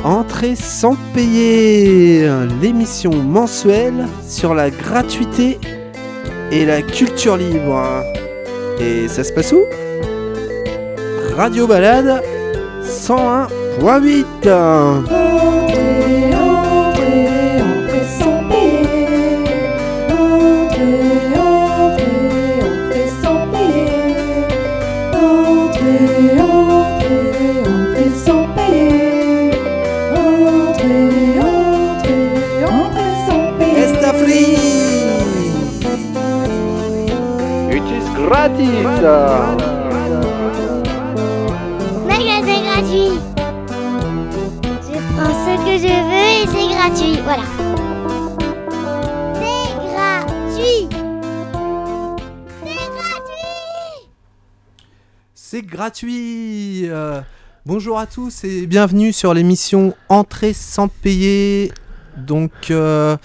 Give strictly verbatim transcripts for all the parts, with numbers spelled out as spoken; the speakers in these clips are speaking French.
Entrée sans payer, l'émission mensuelle sur la gratuité et la culture libre. Et ça se passe où ? Radio Balade cent un point huit. Gratis. Magasin gratuit. Je prends ce que je veux et c'est gratuit. Voilà. C'est gratuit. C'est gratuit. C'est gratuit. Euh, bonjour à tous et bienvenue sur l'émission Entrée sans payer. Donc... Euh,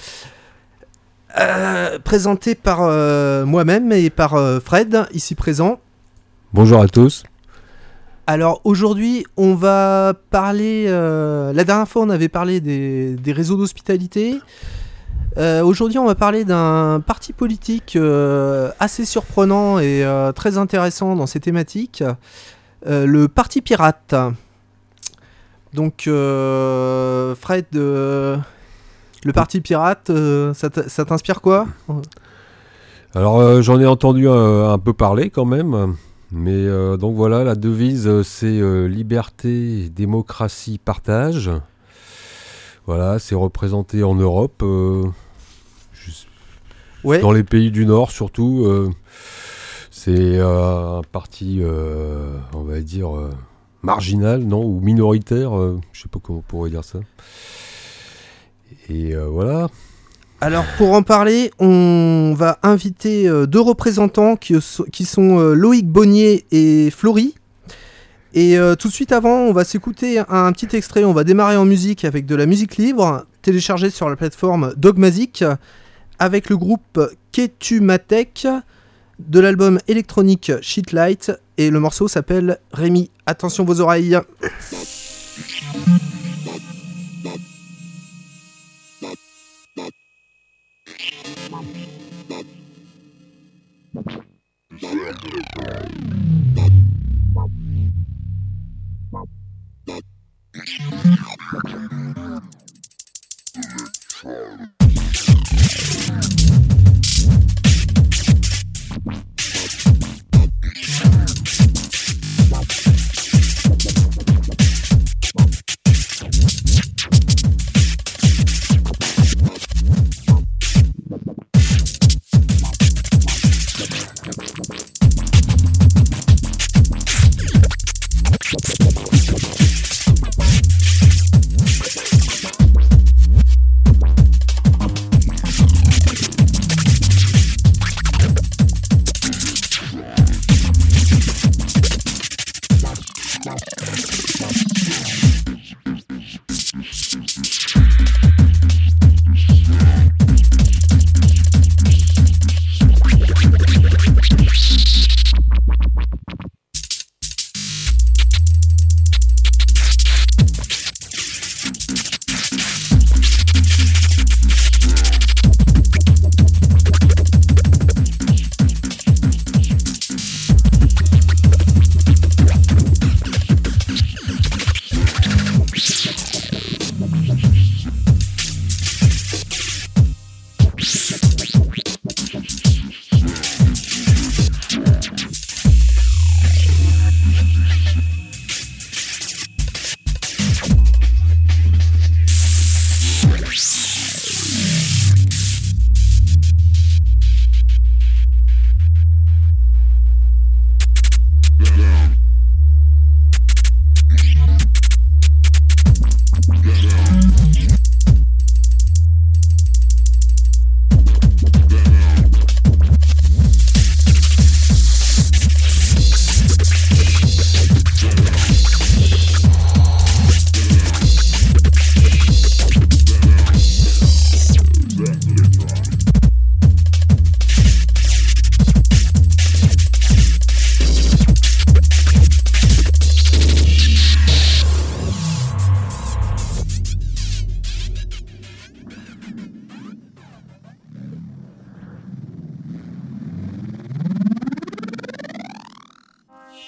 Euh, présenté par euh, moi-même et par euh, Fred, ici présent. Bonjour à tous. Alors aujourd'hui, on va parler... Euh, la dernière fois, on avait parlé des, des réseaux d'hospitalité. Euh, aujourd'hui, on va parler d'un parti politique euh, assez surprenant et euh, très intéressant dans ses thématiques. Euh, le Parti Pirate. Donc, euh, Fred... Euh, Le Parti Pirate, euh, ça, t- ça t'inspire quoi ? Alors euh, j'en ai entendu un, un peu parler quand même, mais euh, donc voilà, la devise euh, c'est euh, liberté, démocratie, partage. Voilà, c'est représenté en Europe, euh, juste ouais. Dans les pays du Nord surtout. Euh, c'est euh, un parti, euh, on va dire, euh, marginal, non, ou minoritaire, euh, je sais pas comment on pourrait dire ça. Et euh, voilà. Alors pour en parler, on va inviter euh, deux représentants qui, qui sont euh, Loïc Bonnier et Flory. Et euh, tout de suite avant, on va s'écouter un, un petit extrait. On va démarrer en musique avec de la musique libre, téléchargée sur la plateforme Dogmazic, avec le groupe Ketumatek, de l'album électronique Shitlight. Et le morceau s'appelle Rémi. Attention vos oreilles.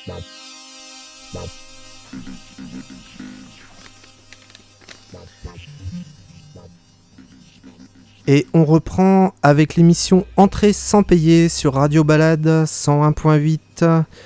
Et on reprend avec l'émission Entrée sans payer sur Radio Balade cent un point huit.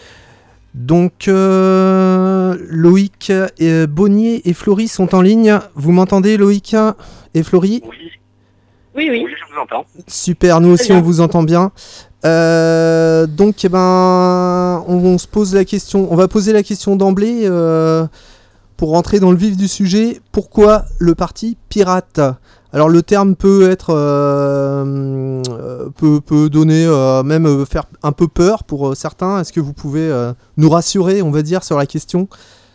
Donc euh, Loïc, et Bonnier et Florie sont en ligne. Vous m'entendez, Loïc et Florie ? Oui. Oui, oui. Oui, je vous entends. Super, nous aussi on vous entend bien. Euh, donc eh ben, on, on se pose la question, on va poser la question d'emblée euh, pour rentrer dans le vif du sujet. Pourquoi le parti pirate ? Alors le terme peut être euh, peut, peut donner euh, même euh, faire un peu peur pour euh, certains. Est-ce que vous pouvez euh, nous rassurer, on va dire, sur la question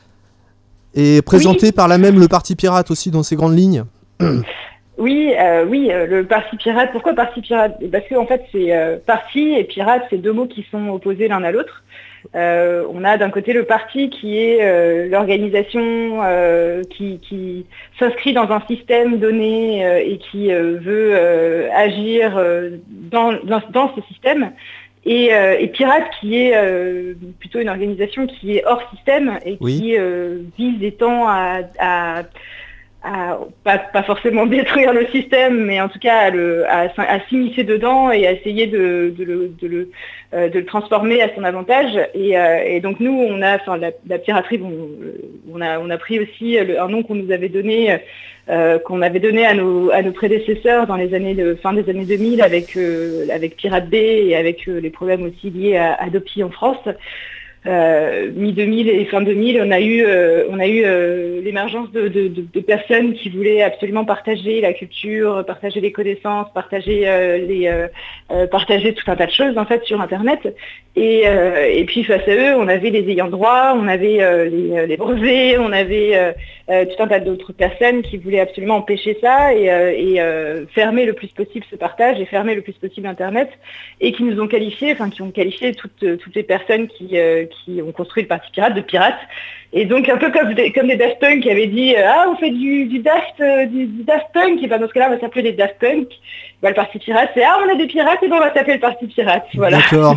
et présenter oui. par là même le parti pirate aussi dans ses grandes lignes ? Oui, euh, oui, euh, le parti pirate. Pourquoi parti pirate ? Parce que en fait, c'est euh, parti et pirate, c'est deux mots qui sont opposés l'un à l'autre. Euh, on a d'un côté le parti qui est euh, l'organisation euh, qui, qui s'inscrit dans un système donné euh, et qui euh, veut euh, agir euh, dans, dans, dans ce système. Et, euh, et Pirate qui est euh, plutôt une organisation qui est hors système et oui. qui euh, vise des temps à... à à pas, pas forcément détruire le système, mais en tout cas à, le, à, à s'immiscer dedans et à essayer de, de, le, de, le, euh, de le transformer à son avantage. Et, euh, et donc nous, on a, enfin la, la piraterie, bon, on a, on a pris aussi le, un nom qu'on nous avait donné, euh, qu'on avait donné à nos, à nos prédécesseurs dans les années de fin des années deux mille avec, euh, avec Pirate Bay et avec euh, les problèmes aussi liés à Adopi en France. Euh, mi deux mille et fin deux mille, on a eu, euh, on a eu euh, l'émergence de, de, de, de personnes qui voulaient absolument partager la culture, partager les connaissances, partager euh, les, euh, euh, partager tout un tas de choses en fait sur Internet. Et, euh, et puis face à eux, on avait les ayants droit, on avait euh, les, les brevets, on avait euh, euh, tout un tas d'autres personnes qui voulaient absolument empêcher ça et, euh, et euh, fermer le plus possible ce partage et fermer le plus possible Internet et qui nous ont qualifiés, enfin qui ont qualifié toutes, toutes les personnes qui euh, qui ont construit le parti pirate de pirates. Et donc un peu comme des, comme les Daft Punk qui avaient dit euh, ah on fait du, du, Daft, euh, du, du Daft Punk, et ben dans ce cas-là on va s'appeler les Daft Punk. Ben, le parti pirate c'est ah on a des pirates et ben on va s'appeler le parti pirate. Voilà. D'accord.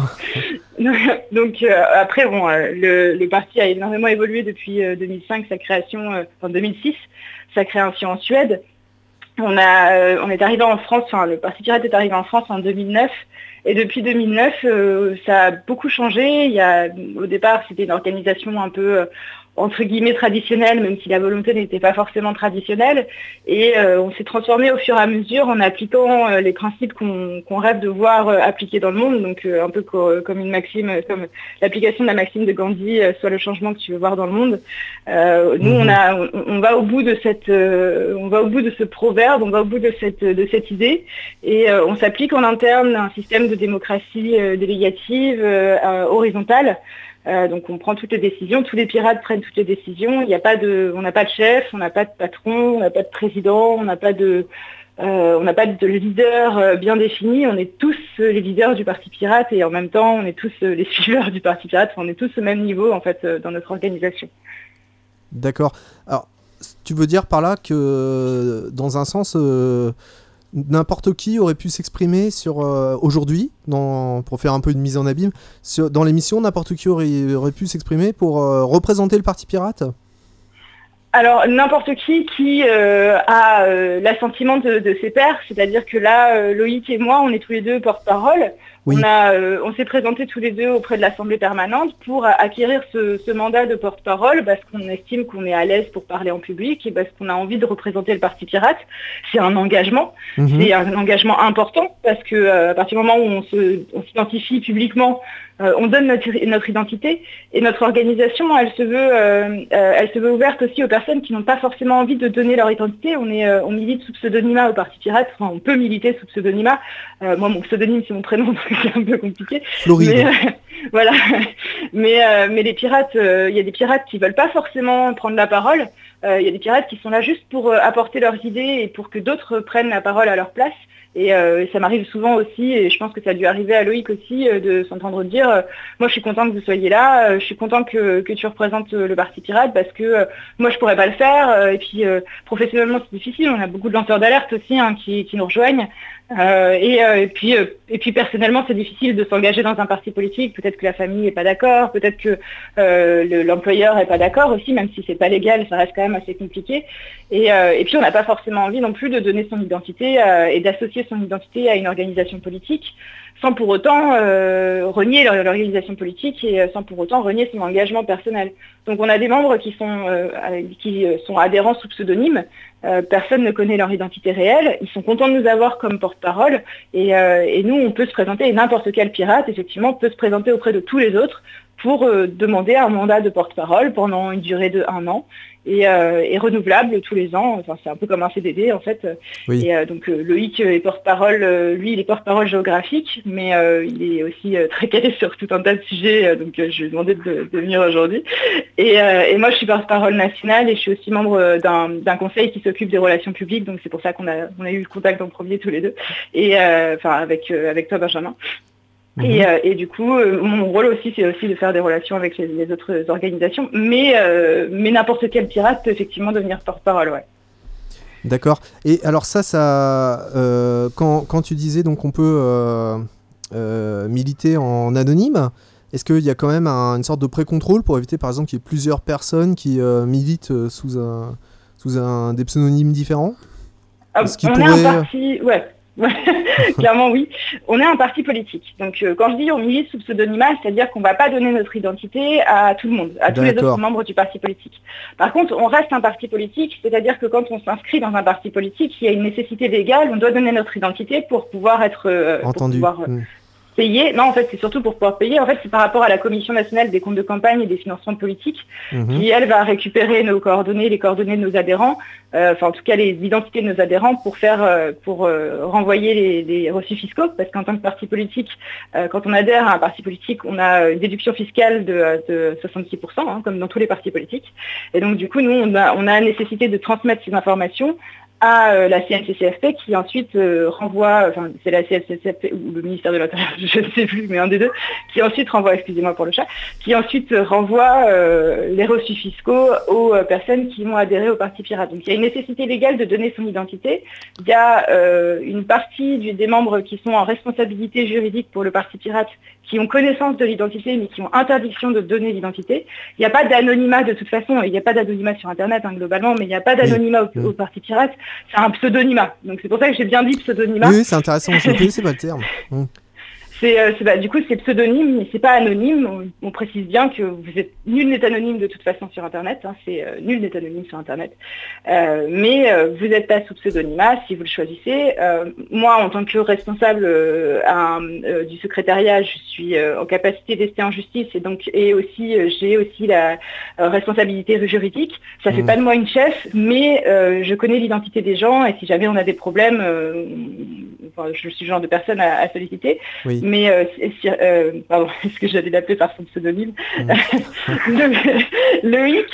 Donc euh, après bon euh, le, le parti a énormément évolué depuis euh, deux mille cinq, sa création, euh, enfin deux mille six, sa création en Suède. On a euh, on est arrivé en France, enfin le parti pirate est arrivé en France en deux mille neuf. Et depuis deux mille neuf, euh, ça a beaucoup changé. Il y a, au départ, c'était une organisation un peu euh, entre guillemets traditionnelle, même si la volonté n'était pas forcément traditionnelle. Et euh, on s'est transformé au fur et à mesure en appliquant euh, les principes qu'on qu'on rêve de voir euh, appliqués dans le monde. Donc euh, un peu co comme une maxime, comme l'application de la maxime de Gandhi, euh, soit le changement que tu veux voir dans le monde. Euh, nous, on a, on, on va au bout de cette, euh, on va au bout de ce proverbe, on va au bout de cette, de cette idée, et euh, on s'applique en interne un système de démocratie euh, délégative euh, euh, horizontale. Euh, donc on prend toutes les décisions, tous les pirates prennent toutes les décisions. Il n'y a pas de, on n'a pas de chef, on n'a pas de patron, on n'a pas de président, on n'a pas de, euh, on n'a pas de leader euh, bien défini. On est tous euh, les leaders du parti pirate et en même temps on est tous euh, les suiveurs du parti pirate. Enfin, on est tous au même niveau en fait euh, dans notre organisation. D'accord. Alors tu veux dire par là que dans un sens euh... n'importe qui aurait pu s'exprimer sur euh, aujourd'hui, dans, pour faire un peu une mise en abîme, sur, dans l'émission, n'importe qui aurait, aurait pu s'exprimer pour euh, représenter le parti pirate ? Alors, n'importe qui qui euh, a euh, l'assentiment de, de ses pairs, c'est-à-dire que là, euh, Loïc et moi, on est tous les deux porte-parole. Oui. On, a, euh, on s'est présentés tous les deux auprès de l'Assemblée permanente pour acquérir ce, ce mandat de porte-parole parce qu'on estime qu'on est à l'aise pour parler en public et parce qu'on a envie de représenter le Parti pirate. C'est un engagement, mmh. c'est un engagement important parce que euh, à partir du moment où on se, on s'identifie publiquement, euh, on donne notre, notre identité et notre organisation, elle se veut, euh, euh, elle se veut ouverte aussi aux personnes qui n'ont pas forcément envie de donner leur identité. On est, euh, on milite sous pseudonymat au Parti pirate, enfin on peut militer sous pseudonymat. Euh, moi, mon pseudonyme c'est mon prénom. Donc c'est un peu compliqué. Floride. Mais, euh, voilà. Mais, euh, mais les pirates, il euh, y a des pirates qui veulent pas forcément prendre la parole. Il euh, y a des pirates qui sont là juste pour euh, apporter leurs idées et pour que d'autres prennent la parole à leur place. Et, euh, et ça m'arrive souvent aussi, et je pense que ça a dû arriver à Loïc aussi, euh, de s'entendre dire euh, moi je suis content que vous soyez là, euh, je suis content que, que tu représentes euh, le Parti pirate parce que euh, moi je pourrais pas le faire. Euh, et puis euh, professionnellement c'est difficile, on a beaucoup de lanceurs d'alerte aussi hein, qui, qui nous rejoignent. Euh, et, euh, et, puis, euh, et puis personnellement, c'est difficile de s'engager dans un parti politique. Peut-être que la famille n'est pas d'accord, peut-être que euh, le, l'employeur n'est pas d'accord aussi, même si c'est pas légal, ça reste quand même assez compliqué. Et, euh, et puis on n'a pas forcément envie non plus de donner son identité euh, et d'associer son identité à une organisation politique, sans pour autant euh, renier l'organisation politique et sans pour autant renier son engagement personnel. Donc on a des membres qui sont, euh, qui sont adhérents sous pseudonyme. Euh, personne ne connaît leur identité réelle. Ils sont contents de nous avoir comme porte-parole. Et, euh, et nous, on peut se présenter, et n'importe quel pirate, effectivement, peut se présenter auprès de tous les autres pour euh, demander un mandat de porte-parole pendant une durée de un an et, euh, et renouvelable tous les ans. Enfin, c'est un peu comme un C D D en fait. Oui. Et euh, donc euh, Loïc est porte-parole, euh, lui il est porte-parole géographique, mais euh, il est aussi euh, très calé sur tout un tas de sujets, euh, donc euh, je lui ai demandé de, de venir aujourd'hui. Et, euh, et moi je suis porte-parole nationale et je suis aussi membre d'un, d'un conseil qui s'occupe des relations publiques, donc c'est pour ça qu'on a, on a eu le contact en premier tous les deux, et euh, enfin avec, euh, avec toi Benjamin. Mmh. Et, euh, et du coup, euh, mon rôle aussi, c'est aussi de faire des relations avec les, les autres organisations, mais, euh, mais n'importe quel pirate peut effectivement devenir porte-parole, ouais. D'accord. Et alors ça, ça, euh, quand, quand tu disais donc on peut euh, euh, militer en anonyme, est-ce qu'il y a quand même un, une sorte de pré-contrôle pour éviter par exemple qu'il y ait plusieurs personnes qui euh, militent sous un, sous un des pseudonymes différents? Ah, on pourrait... est un parti, ouais. Clairement oui, on est un parti politique. Donc euh, quand je dis on milite sous pseudonymat, c'est-à-dire qu'on ne va pas donner notre identité à tout le monde, à tous D'accord. les autres membres du parti politique. Par contre, on reste un parti politique, c'est-à-dire que quand on s'inscrit dans un parti politique, il y a une nécessité légale, on doit donner notre identité pour pouvoir être euh, entendu. Pour pouvoir, euh, mmh. payer. Non, en fait, c'est surtout pour pouvoir payer. En fait, c'est par rapport à la Commission nationale des comptes de campagne et des financements politiques, mmh. qui, elle, va récupérer nos coordonnées, les coordonnées de nos adhérents, euh, enfin, en tout cas, les identités de nos adhérents pour faire, euh, pour euh, renvoyer les, les reçus fiscaux, parce qu'en tant que parti politique, euh, quand on adhère à un parti politique, on a une déduction fiscale de, de soixante-six pour cent, hein, comme dans tous les partis politiques. Et donc, du coup, nous, on a, on a la nécessité de transmettre ces informations à euh, la C N C C F P qui ensuite euh, renvoie, enfin c'est la C N C C F P ou le ministère de l'Intérieur, je ne sais plus, mais un des deux, qui ensuite renvoie, excusez-moi pour le chat, qui ensuite euh, renvoie euh, les reçus fiscaux aux euh, personnes qui vont adhérer au Parti Pirate. Donc il y a une nécessité légale de donner son identité. Il y a euh, une partie du, des membres qui sont en responsabilité juridique pour le Parti Pirate, qui ont connaissance de l'identité mais qui ont interdiction de donner l'identité. Il n'y a pas d'anonymat de toute façon, il n'y a pas d'anonymat sur Internet hein, globalement, mais il n'y a pas d'anonymat oui. au, au Parti Pirate. C'est un pseudonymat. Donc c'est pour ça que j'ai bien dit pseudonymat. Oui, c'est intéressant. Je ne connaissais pas le terme. Mmh. C'est, euh, c'est, bah, du coup, c'est pseudonyme, mais c'est pas anonyme. On, on précise bien que vous êtes, nul n'est anonyme de toute façon sur Internet. Hein, c'est euh, nul n'est anonyme sur Internet. Euh, mais euh, vous n'êtes pas sous pseudonymat si vous le choisissez. Euh, moi, en tant que responsable euh, à, euh, du secrétariat, je suis euh, en capacité d'ester en justice et donc et aussi euh, j'ai aussi la euh, responsabilité juridique. Ça mmh. fait pas de moi une chef, mais euh, je connais l'identité des gens et si jamais on a des problèmes, euh, enfin, je suis le genre de personne à, à solliciter. Oui. Mais euh, euh, pardon, est-ce que j'allais l'appeler par son pseudonyme mmh. le, Loïc.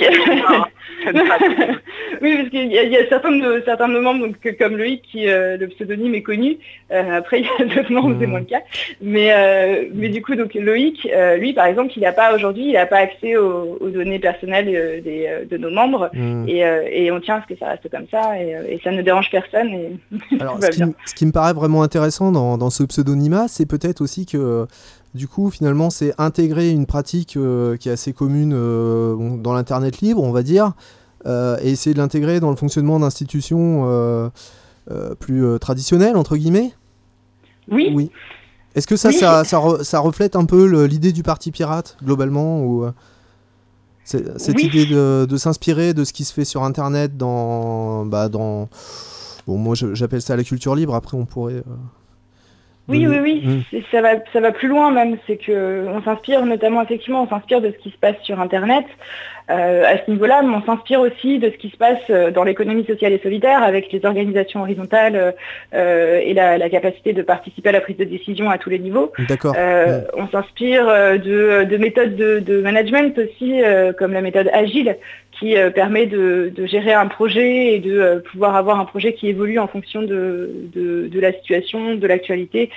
Oui, parce qu'il y a, il y a certains, de, certains de nos membres, donc, comme Loïc, qui euh, le pseudonyme est connu. Euh, après, il y a d'autres membres, mmh. c'est moins le cas. Mais, euh, mais du coup, donc Loïc, euh, lui, par exemple, il n'a pas aujourd'hui, il n'a pas accès aux, aux données personnelles euh, des, euh, de nos membres. Mmh. Et, euh, et on tient à ce que ça reste comme ça. Et, euh, et ça ne dérange personne. Et Alors, ce qui, ce qui me paraît vraiment intéressant dans, dans ce pseudonymat, c'est peut-être aussi que du coup finalement c'est intégrer une pratique euh, qui est assez commune euh, dans l'internet libre on va dire euh, et essayer de l'intégrer dans le fonctionnement d'institutions euh, euh, plus euh, traditionnelles entre guillemets. Oui. Oui. Est-ce que ça, oui. ça, ça, re, ça reflète un peu le, l'idée du Parti Pirate globalement ou euh, c'est, cette oui. idée de, de s'inspirer de ce qui se fait sur internet dans, bah, dans bon moi je, j'appelle ça la culture libre, après on pourrait euh, Oui, oui, oui, mmh. ça va, ça va plus loin même, c'est que on s'inspire notamment, effectivement, on s'inspire de ce qui se passe sur Internet. Euh, à ce niveau-là, mais on s'inspire aussi de ce qui se passe dans l'économie sociale et solidaire avec les organisations horizontales euh, et la, la capacité de participer à la prise de décision à tous les niveaux. D'accord. Euh, mmh. On s'inspire de, de méthodes de, de management aussi, euh, comme la méthode agile, qui euh, permet de, de gérer un projet et de euh, pouvoir avoir un projet qui évolue en fonction de, de, de la situation, de l'actualité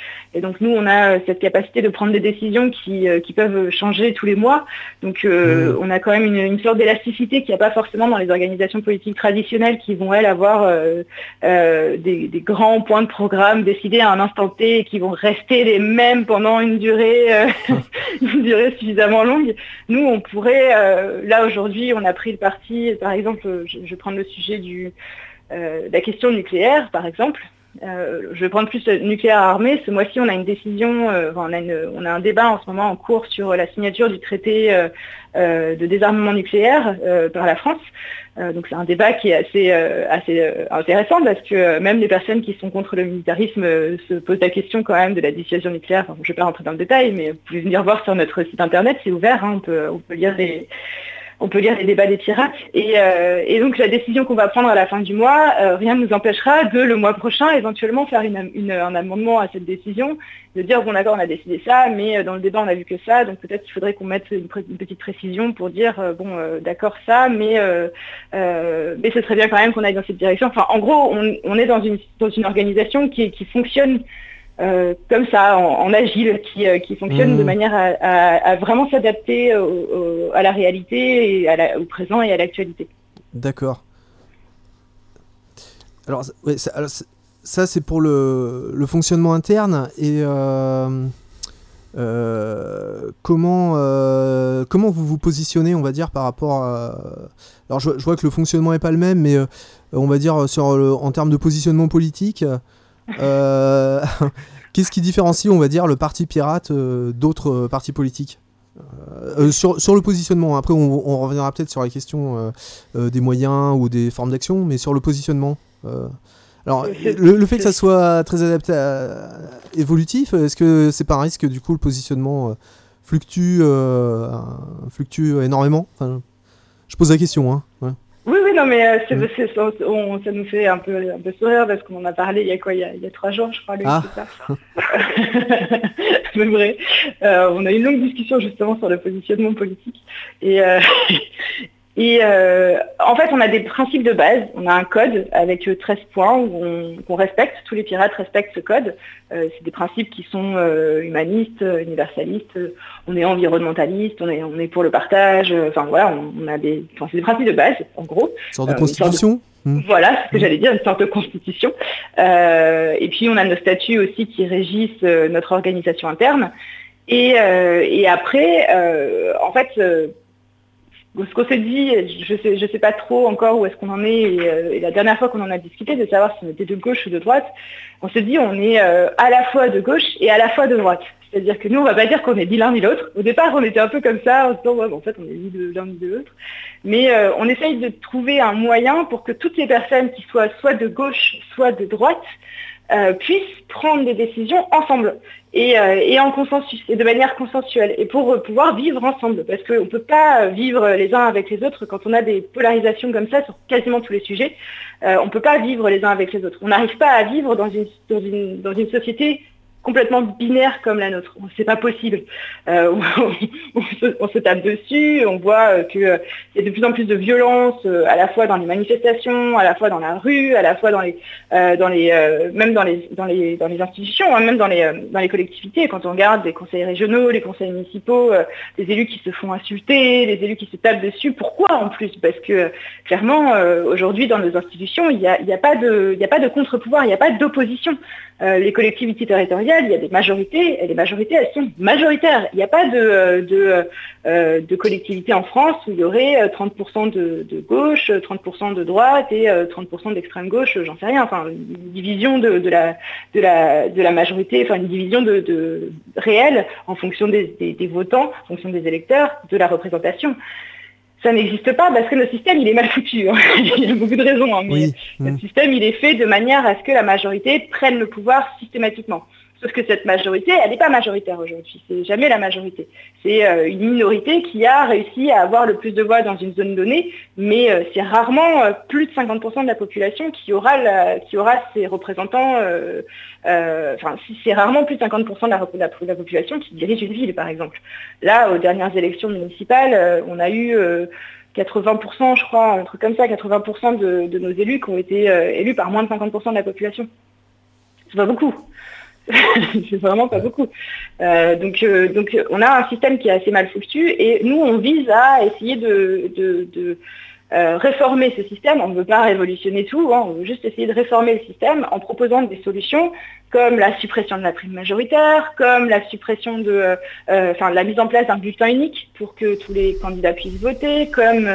Et donc nous, on a cette capacité de prendre des décisions qui, euh, qui peuvent changer tous les mois. Donc euh, mmh. on a quand même une, une sorte d'élasticité qu'il n'y a pas forcément dans les organisations politiques traditionnelles qui vont, elles, avoir euh, euh, des, des grands points de programme décidés à un instant T et qui vont rester les mêmes pendant une durée, euh, une durée suffisamment longue. Nous, on pourrait, euh, là aujourd'hui, on a pris le parti, par exemple, je, je vais prendre le sujet du, euh, de la question nucléaire, par exemple. Euh, je vais prendre plus le nucléaire armé. Ce mois-ci, on a une décision, euh, enfin, on, a une, on a un débat en ce moment en cours sur la signature du traité euh, euh, de désarmement nucléaire euh, par la France. Euh, donc c'est un débat qui est assez, euh, assez euh, intéressant parce que euh, même les personnes qui sont contre le militarisme euh, se posent la question quand même de la dissuasion nucléaire. Enfin, je ne vais pas rentrer dans le détail, mais vous pouvez venir voir sur notre site internet, c'est ouvert, hein, on peut, on peut lire des... On peut lire les débats des pirates. Et, euh, et donc la décision qu'on va prendre à la fin du mois, euh, rien ne nous empêchera de, le mois prochain, éventuellement faire une, une, un amendement à cette décision, de dire, bon d'accord, on a décidé ça, mais dans le débat, on n'a vu que ça, donc peut-être qu'il faudrait qu'on mette une, une petite précision pour dire, euh, bon, euh, d'accord, ça, mais, euh, euh, mais ce serait bien quand même qu'on aille dans cette direction. Enfin, en gros, on, on est dans une, dans une organisation qui, qui fonctionne Euh, comme ça, en, en agile, qui, euh, qui fonctionne mmh. de manière à, à, à vraiment s'adapter au, au, à la réalité, et à la, au présent et à l'actualité. D'accord. Alors, ouais, ça, alors ça, c'est pour le, le fonctionnement interne. Et euh, euh, comment, euh, comment vous vous positionnez, on va dire, par rapport à... Alors, je, je vois que le fonctionnement n'est pas le même, mais euh, on va dire, sur le, en termes de positionnement politique... Euh, qu'est-ce qui différencie, on va dire, le parti pirate euh, d'autres euh, partis politiques euh, sur, sur le positionnement? Après, on, on reviendra peut-être sur la question euh, euh, des moyens ou des formes d'action, mais sur le positionnement. Euh, alors, le, le fait que ça soit très adapté à, évolutif, est-ce que c'est pas un risque que du coup le positionnement euh, fluctue, euh, fluctue énormément? Enfin, je pose la question, hein. Ouais. Oui, oui, non, mais euh, c'est, mmh. c'est, c'est, on, ça nous fait un peu, un peu sourire parce qu'on en a parlé il y a quoi, il y a, il y a trois jours, je crois, lui, ah. c'est ça. C'est vrai. Euh, on a eu une longue discussion justement sur le positionnement politique. Et, euh, et euh, en fait, on a des principes de base. On a un code avec treize points où on, qu'on respecte. Tous les pirates respectent ce code. Euh, c'est des principes qui sont euh, humanistes, universalistes. On est environnementaliste, on est, on est pour le partage. Enfin voilà, on, on a des, enfin, c'est des principes de base, en gros. Une sorte de euh, constitution. Sorte de, mmh. Voilà, c'est ce que mmh. j'allais dire, une sorte de constitution. Euh, et puis on a nos statuts aussi qui régissent euh, notre organisation interne. Et, euh, et après, euh, en fait. Euh, Ce qu'on s'est dit, je sais, je sais pas trop encore où est-ce qu'on en est, et, euh, et la dernière fois qu'on en a discuté, de savoir si on était de gauche ou de droite, on s'est dit on est euh, à la fois de gauche et à la fois de droite. C'est-à-dire que nous, on va pas dire qu'on est ni l'un ni l'autre. Au départ, on était un peu comme ça, en se disant, ouais, en fait, on est ni de l'un ni de l'autre. Mais euh, on essaye de trouver un moyen pour que toutes les personnes qui soient soit de gauche, soit de droite, euh, puissent prendre des décisions ensemble. Et, euh, et en consensus, et de manière consensuelle, et pour euh, pouvoir vivre ensemble, parce qu'on ne peut pas vivre les uns avec les autres quand on a des polarisations comme ça sur quasiment tous les sujets. Euh, on ne peut pas vivre les uns avec les autres. On n'arrive pas à vivre dans une, dans une, dans une société complètement binaire comme la nôtre. C'est pas possible. Euh, on, on, se, on se tape dessus, on voit qu'il euh, y a de plus en plus de violence, euh, à la fois dans les manifestations, à la fois dans la rue, à la fois dans les, euh, dans les, euh, même dans les, dans les, dans les institutions, hein, même dans les, euh, dans les collectivités. Quand on regarde les conseils régionaux, les conseils municipaux, euh, les élus qui se font insulter, les élus qui se tapent dessus. Pourquoi en plus? Parce que clairement, euh, aujourd'hui, dans nos institutions, il n'y a, il y a pas de, il n'y a pas de contre-pouvoir, il n'y a pas d'opposition. Euh, les collectivités territoriales, il y a des majorités, et les majorités, elles sont majoritaires. Il n'y a pas de, de, euh, de collectivité en France où il y aurait trente pour cent de, de gauche, trente pour cent de droite et trente pour cent d'extrême gauche, j'en sais rien. Enfin, une division de, de, la, de, la, de la majorité, enfin une division de, de réelle en fonction des, des, des votants, en fonction des électeurs, de la représentation. Ça n'existe pas parce que le système, il est mal foutu. Hein. Il y a beaucoup de raisons, hein, mais oui. Le mmh. système, il est fait de manière à ce que la majorité prenne le pouvoir systématiquement. Sauf que cette majorité, elle n'est pas majoritaire aujourd'hui. C'est jamais la majorité. C'est euh, une minorité qui a réussi à avoir le plus de voix dans une zone donnée, mais euh, c'est rarement euh, plus de cinquante pour cent de la population qui aura, la, qui aura ses représentants. Euh, euh, enfin, c'est rarement plus de cinquante pour cent de la, de, la, de la population qui dirige une ville, par exemple. Là, aux dernières élections municipales, euh, on a eu euh, quatre-vingts pour cent, je crois, un truc comme ça, quatre-vingts pour cent de, de nos élus qui ont été euh, élus par moins de cinquante pour cent de la population. C'est pas beaucoup. C'est vraiment pas beaucoup. Euh, donc, euh, donc on a un système qui est assez mal foutu et nous on vise à essayer de, de, de euh, réformer ce système. On ne veut pas révolutionner tout, hein, on veut juste essayer de réformer le système en proposant des solutions comme la suppression de la prime majoritaire, comme la suppression de, euh, enfin la mise en place d'un bulletin unique pour que tous les candidats puissent voter, comme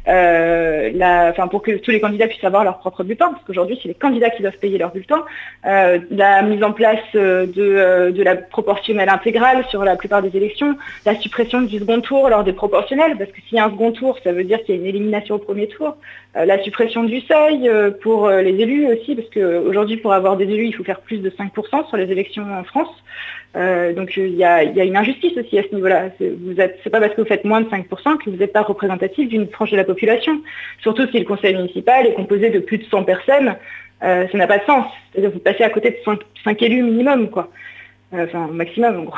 euh, la, enfin pour que tous les candidats puissent avoir leur propre bulletin, parce qu'aujourd'hui c'est les candidats qui doivent payer leur bulletin, euh, la mise en place de, de la proportionnelle intégrale sur la plupart des élections, la suppression du second tour lors des proportionnelles, parce que s'il y a un second tour, ça veut dire qu'il y a une élimination au premier tour, euh, la suppression du seuil euh, pour euh, les élus aussi, parce qu'aujourd'hui pour avoir des élus il faut faire plus de cinq pour cent sur les élections en France. Euh, donc il y, y a une injustice aussi à ce niveau-là. Vous êtes, c'est pas parce que vous faites moins de cinq pour cent que vous n'êtes pas représentatif d'une frange de la population. Surtout si le conseil municipal est composé de plus de cent personnes, euh, ça n'a pas de sens. C'est-à-dire que vous passez à côté de cinq élus minimum, quoi. Euh, enfin, maximum en gros.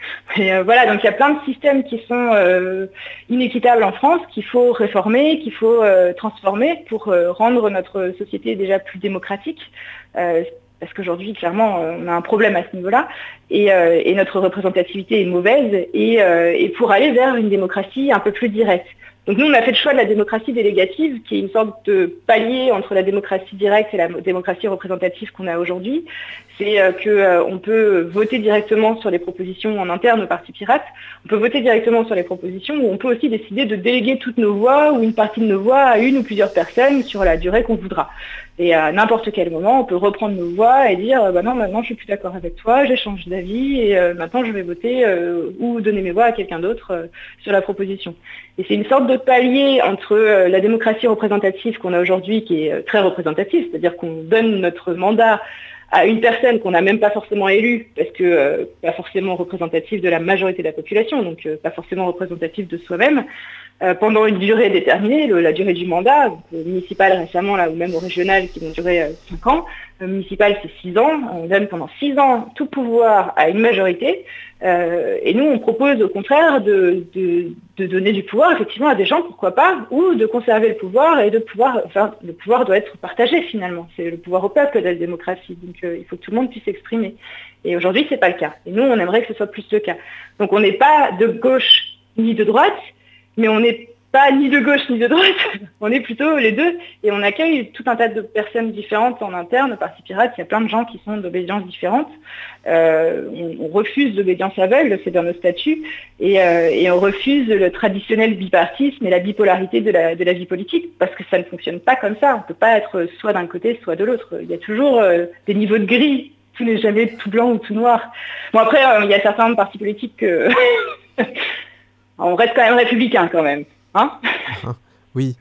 Et euh, voilà, donc il y a plein de systèmes qui sont euh, inéquitables en France, qu'il faut réformer, qu'il faut euh, transformer pour euh, rendre notre société déjà plus démocratique. Euh, Parce qu'aujourd'hui, clairement, on a un problème à ce niveau-là, et, euh, et notre représentativité est mauvaise, et, euh, et pour aller vers une démocratie un peu plus directe. Donc nous, on a fait le choix de la démocratie délégative, qui est une sorte de palier entre la démocratie directe et la démocratie représentative qu'on a aujourd'hui. C'est euh, qu'on euh, peut voter directement sur les propositions en interne au Parti Pirate, on peut voter directement sur les propositions, ou on peut aussi décider de déléguer toutes nos voix, ou une partie de nos voix, à une ou plusieurs personnes sur la durée qu'on voudra. Et à n'importe quel moment, on peut reprendre nos voix et dire bah « non, maintenant je suis plus d'accord avec toi, j'ai changé d'avis, et euh, maintenant je vais voter euh, ou donner mes voix à quelqu'un d'autre euh, sur la proposition ». Et c'est une sorte de palier entre euh, la démocratie représentative qu'on a aujourd'hui, qui est euh, très représentative, c'est-à-dire qu'on donne notre mandat à une personne qu'on n'a même pas forcément élue, parce que euh, pas forcément représentative de la majorité de la population, donc euh, pas forcément représentative de soi-même, euh, pendant une durée déterminée, le, la durée du mandat, donc, le municipal récemment, là, ou même au régional, qui vont durer euh, cinq ans. Le municipal, c'est six ans. On donne pendant six ans tout pouvoir à une majorité. Euh, et nous, on propose au contraire de, de, de donner du pouvoir, effectivement, à des gens, pourquoi pas, ou de conserver le pouvoir et de pouvoir, enfin, le pouvoir doit être partagé finalement. C'est le pouvoir au peuple de la démocratie. Donc, euh, il faut que tout le monde puisse s'exprimer. Et aujourd'hui, c'est pas le cas. Et nous, on aimerait que ce soit plus le cas. Donc, on n'est pas de gauche ni de droite, mais on n'est pas ni de gauche ni de droite, on est plutôt les deux, et on accueille tout un tas de personnes différentes en interne. Au Parti Pirate, il y a plein de gens qui sont d'obédiences différentes. Euh, on, on refuse l'obédience aveugle, c'est dans nos statuts, et, euh, et on refuse le traditionnel bipartisme et la bipolarité de la, de la vie politique, parce que ça ne fonctionne pas comme ça. On ne peut pas être soit d'un côté, soit de l'autre. Il y a toujours euh, des niveaux de gris. Tout n'est jamais tout blanc ou tout noir. Bon, après, euh, il y a certains partis politiques que... on reste quand même républicain, quand même. Hein ah, oui.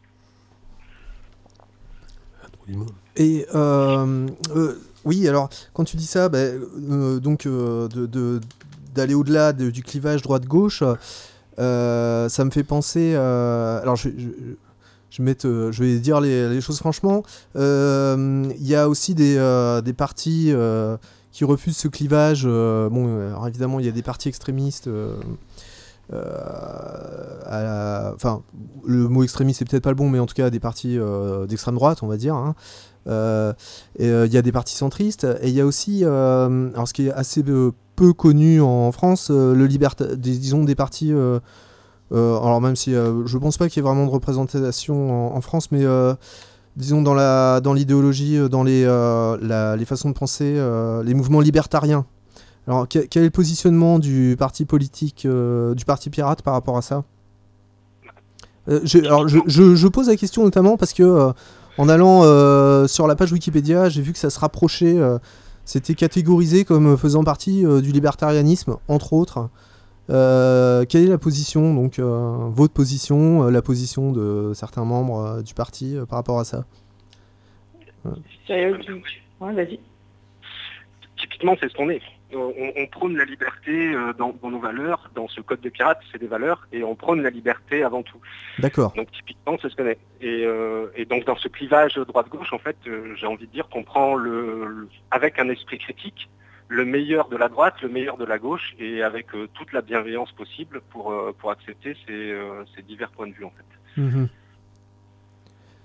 Et euh, euh, oui, alors quand tu dis ça, bah, euh, donc euh, de, de, d'aller au-delà de, du clivage droite-gauche, euh, ça me fait penser. Euh, alors je, je, je, mette, je vais dire les, les choses franchement. Il euh, y a aussi des, euh, des partis euh, qui refusent ce clivage. Euh, bon, alors évidemment, il y a des partis extrémistes. Euh, Euh, à la, enfin, le mot extrémiste c'est peut-être pas le bon, mais en tout cas des partis euh, d'extrême droite, on va dire. Hein. Euh, et il euh, y a des partis centristes, et il y a aussi, euh, alors ce qui est assez euh, peu connu en France, euh, le liberta- des, disons des partis. Euh, euh, alors même si euh, je pense pas qu'il y ait vraiment de représentation en, en France, mais euh, disons dans la dans l'idéologie, dans les euh, la, les façons de penser, euh, les mouvements libertariens. Alors, quel est le positionnement du parti politique, euh, du Parti Pirate par rapport à ça ? euh, je, Alors, je, je, je pose la question notamment parce que, euh, en allant euh, sur la page Wikipédia, j'ai vu que ça se rapprochait, euh, c'était catégorisé comme faisant partie euh, du libertarianisme, entre autres. Euh, quelle est la position, donc, euh, votre position, euh, la position de certains membres euh, du parti euh, par rapport à ça ? euh. Ouais, vas-y. Typiquement, c'est ce qu'on est. On, on prône la liberté euh, dans, dans nos valeurs, dans ce code des pirates, c'est des valeurs, et on prône la liberté avant tout. D'accord. Donc typiquement, c'est ce qu'on est. Et, euh, et donc dans ce clivage droite-gauche, en fait, euh, j'ai envie de dire qu'on prend le, le, avec un esprit critique, le meilleur de la droite, le meilleur de la gauche, et avec euh, toute la bienveillance possible pour, euh, pour accepter ces, euh, ces divers points de vue, en fait. Mmh.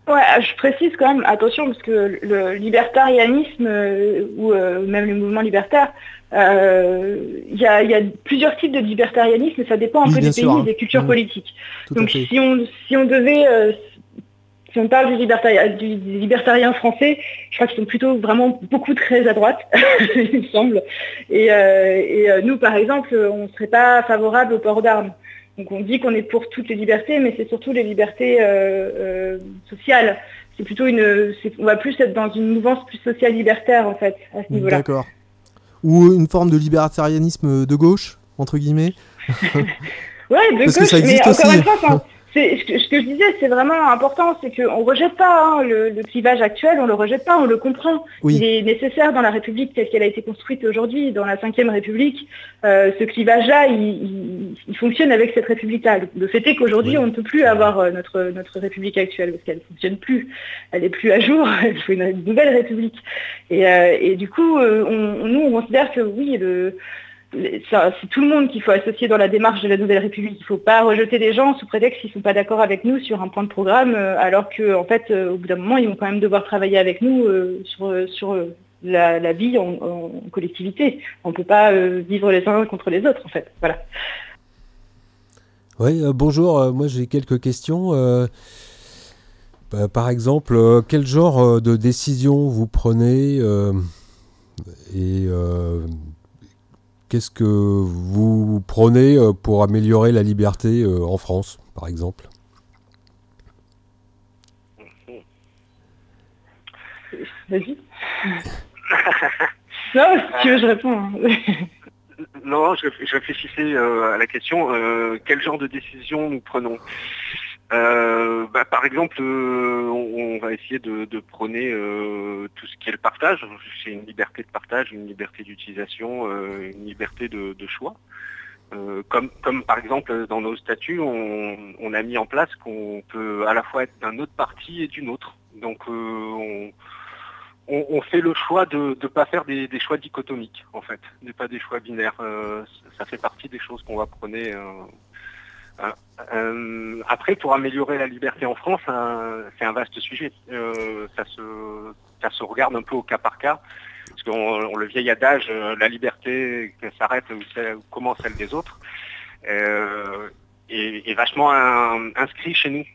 Ouais, je précise quand même, attention, parce que le libertarianisme euh, ou euh, même le mouvement libertaire, il euh, y, a, y a plusieurs types de libertarianisme, ça dépend un oui, peu des sûr, pays hein. et des cultures Mmh. politiques. Tout Donc si on, si on devait, euh, si on parle du libertarien, du, des libertariens français, je crois qu'ils sont plutôt vraiment beaucoup très à droite, il me semble. Et, euh, et euh, nous, par exemple, on ne serait pas favorable au port d'armes. Donc on dit qu'on est pour toutes les libertés, mais c'est surtout les libertés euh, euh, sociales. C'est plutôt une, c'est, on va plus être dans une mouvance plus sociale libertaire en fait à ce niveau-là. D'accord. Ou une forme de libertarianisme de gauche entre guillemets. Ouais, de Parce gauche. que ça existe mais aussi. Encore une fois, enfin, c'est, ce, que, ce que je disais, c'est vraiment important, c'est qu'on ne rejette pas hein, le, le clivage actuel, on ne le rejette pas, on le comprend. Oui. Il est nécessaire dans la République telle qu'elle a été construite aujourd'hui, dans la cinquième République. Euh, ce clivage-là, il, il, il fonctionne avec cette République-là. Le, le fait est qu'aujourd'hui, Oui. on ne peut plus avoir euh, notre, notre République actuelle, parce qu'elle ne fonctionne plus. Elle n'est plus à jour, il faut une, une nouvelle République. Et, euh, et du coup, euh, on, nous, on considère que oui, le... c'est tout le monde qu'il faut associer dans la démarche de la nouvelle République. Il ne faut pas rejeter des gens sous prétexte qu'ils ne sont pas d'accord avec nous sur un point de programme, alors qu'en en fait, euh, au bout d'un moment, ils vont quand même devoir travailler avec nous euh, sur, sur la, la vie en, en collectivité. On ne peut pas euh, vivre les uns contre les autres, en fait. Voilà. Oui, euh, bonjour, euh, moi j'ai quelques questions. Euh, bah, par exemple, euh, quel genre euh, de décision vous prenez euh, et euh, qu'est-ce que vous prenez pour améliorer la liberté euh, en France, par exemple? Vas-y. Non, si tu veux, je réponds. Non, je, je réfléchissais euh, à la question. Euh, quel genre de décision nous prenons euh, bah, Par exemple, euh, on, on va essayer de, de prôner euh, tout ce qui est le partage. C'est une liberté de partage, une liberté d'utilisation, euh, une liberté de, de choix. Euh, comme, comme par exemple dans nos statuts, on, on a mis en place qu'on peut à la fois être d'un autre parti et d'une autre. Donc euh, on, on, on fait le choix de ne pas faire des, des choix dichotomiques, en fait, de pas des choix binaires. Euh, ça fait partie des choses qu'on va prôner. Euh, euh, euh, après, pour améliorer la liberté en France, euh, c'est un vaste sujet. Euh, ça, se, ça se regarde un peu au cas par cas. Parce qu'on on le vieil adage, euh, la liberté s'arrête où, où commence celle des autres, euh, est, est vachement un, inscrit chez nous.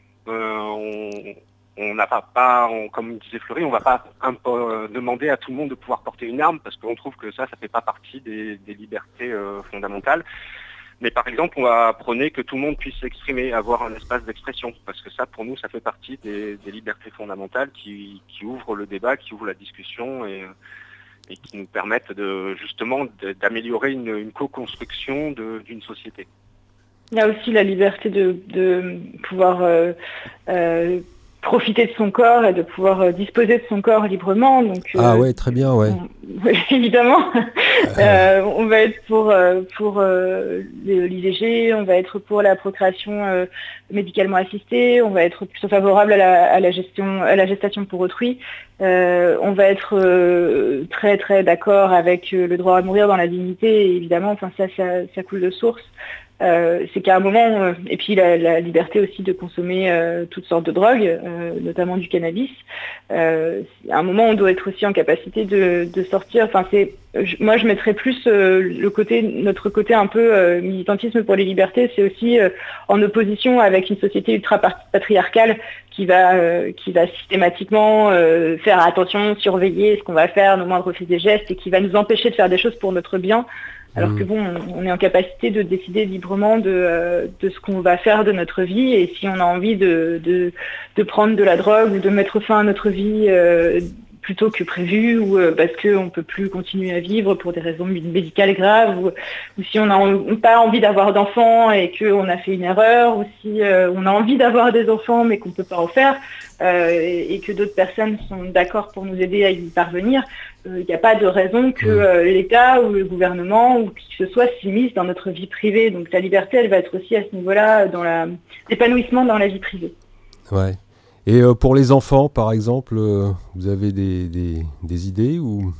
Euh, on n'a pas, pas on, comme disait Fleury, on ne va pas un, euh, demander à tout le monde de pouvoir porter une arme parce qu'on trouve que ça, ça ne fait pas partie des, des libertés euh, fondamentales. Mais par exemple, on va prôner que tout le monde puisse s'exprimer, avoir un espace d'expression, parce que ça, pour nous, ça fait partie des, des libertés fondamentales qui, qui ouvrent le débat, qui ouvrent la discussion et et qui nous permettent de, justement de, d'améliorer une, une co-construction de, d'une société. Il y a aussi la liberté de, de pouvoir euh, euh, profiter de son corps et de pouvoir euh, disposer de son corps librement. Donc, euh, ah ouais, très bien, ouais. On, évidemment, euh, on va être pour, euh, pour euh, l'I V G, on va être pour la procréation euh, médicalement assistée, on va être plutôt favorable à la, à la, gestion, à la gestation pour autrui. Euh, on va être euh, très très d'accord avec euh, le droit à mourir dans la dignité, et évidemment, enfin ça, ça, ça coule de source. Euh, c'est qu'à un moment, euh, et puis la, la liberté aussi de consommer euh, toutes sortes de drogues, euh, notamment du cannabis, euh, à un moment on doit être aussi en capacité de, de sortir, enfin c'est, je, moi je mettrais plus euh, le côté, notre côté un peu euh, militantisme pour les libertés, c'est aussi euh, en opposition avec une société ultra patriarcale qui va, euh, qui va systématiquement euh, faire attention, surveiller ce qu'on va faire, nos moindres faits et gestes, et qui va nous empêcher de faire des choses pour notre bien. Alors mmh. que bon, on est en capacité de décider librement de, euh, de ce qu'on va faire de notre vie, et si on a envie de, de, de prendre de la drogue ou de mettre fin à notre vie euh, plutôt que prévu, ou euh, parce qu'on ne peut plus continuer à vivre pour des raisons médicales graves, ou, ou si on n'a pas envie d'avoir d'enfants et qu'on a fait une erreur, ou si euh, on a envie d'avoir des enfants mais qu'on ne peut pas en faire, euh, et, et que d'autres personnes sont d'accord pour nous aider à y parvenir, il euh, n'y a pas de raison que euh, l'État ou le gouvernement ou qui que ce soit s'immisce dans notre vie privée. Donc la liberté, elle va être aussi à ce niveau-là, dans la, l'épanouissement dans la vie privée. Ouais. Et euh, pour les enfants, par exemple, euh, vous avez des, des, des idées ou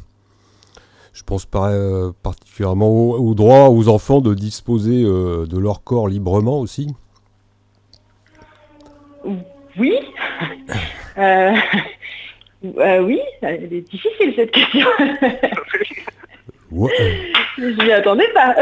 je pense par, euh, particulièrement au, au droit aux enfants de disposer euh, de leur corps librement aussi. Oui. euh, euh, Oui, elle est difficile cette question. Ouais. Je m'y attendais pas.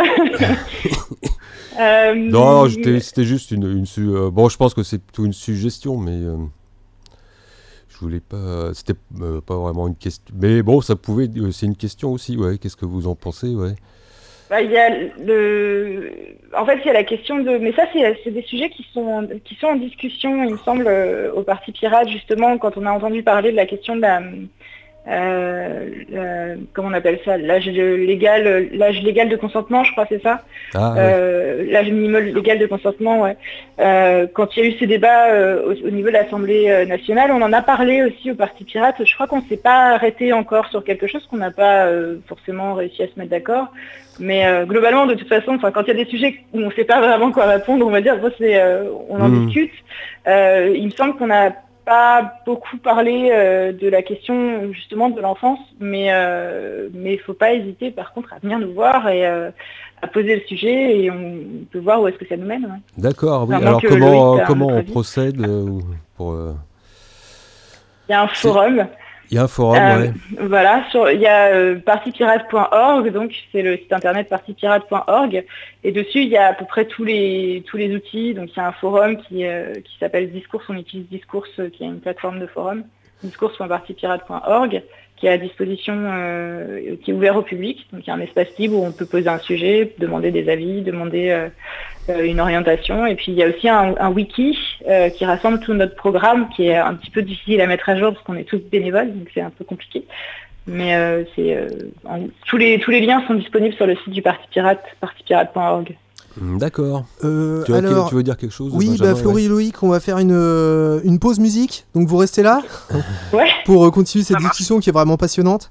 euh, Non, j'étais- c'était juste une... une su- euh, bon, je pense que c'est plutôt une suggestion, mais... euh, je voulais pas... C'était euh, pas vraiment une question. Mais bon, ça pouvait... euh, c'est une question aussi, ouais. Qu'est-ce que vous en pensez, ouais. Bah, il y a le... En fait, il y a la question de... Mais ça, c'est, c'est des sujets qui sont, qui sont en discussion, il me semble, euh, au Parti Pirate, justement, quand on a entendu parler de la question de la... Euh, la- comment on appelle ça, l'âge légal, l'âge légal de consentement, je crois, c'est ça. Ah, ouais. Euh, l'âge minimum légal de consentement, ouais. Euh, quand il y a eu ces débats euh, au, au niveau de l'Assemblée euh, nationale, on en a parlé aussi au Parti Pirate. Je crois qu'on ne s'est pas arrêté encore sur quelque chose, qu'on n'a pas euh, forcément réussi à se mettre d'accord. Mais euh, globalement, de toute façon, quand il y a des sujets où on ne sait pas vraiment quoi répondre, on va dire, bon, c'est, euh, on en Mmh. discute. Euh, il me semble qu'on a pas beaucoup parlé euh, de la question justement de l'enfance, mais euh, mais il faut pas hésiter par contre à venir nous voir et euh, à poser le sujet et on peut voir où est-ce que ça nous mène. Ouais. D'accord, oui. Vraiment Alors que comment, Loïc a un comment autre on avis. procède euh, pour... euh, Il y a un C'est- forum. Il y a un forum, Euh, ouais. Voilà, sur, il y a euh, parti-pirate point org, donc c'est le site internet parti-pirate point org, et dessus il y a à peu près tous les tous les outils. Donc il y a un forum qui euh, qui s'appelle Discourse, on utilise Discourse, euh, qui est une plateforme de forum, discourse point parti-pirate point org, qui est à disposition, euh, qui est ouvert au public. Donc il y a un espace libre où on peut poser un sujet, demander des avis, demander euh, euh, une orientation. Et puis il y a aussi un, un wiki euh, qui rassemble tout notre programme, qui est un petit peu difficile à mettre à jour parce qu'on est tous bénévoles, donc c'est un peu compliqué. Mais euh, c'est euh, en- tous les tous les liens sont disponibles sur le site du Parti Pirate, parti pirate point org. Hum, D'accord. Euh, Tu, veux- alors, tu veux dire quelque chose, oui, Benjamin, bah, Florie ouais. et Loïc, on va faire une, euh, une pause musique. Donc vous restez là Ouais. pour euh, continuer cette Ça marche. discussion qui est vraiment passionnante.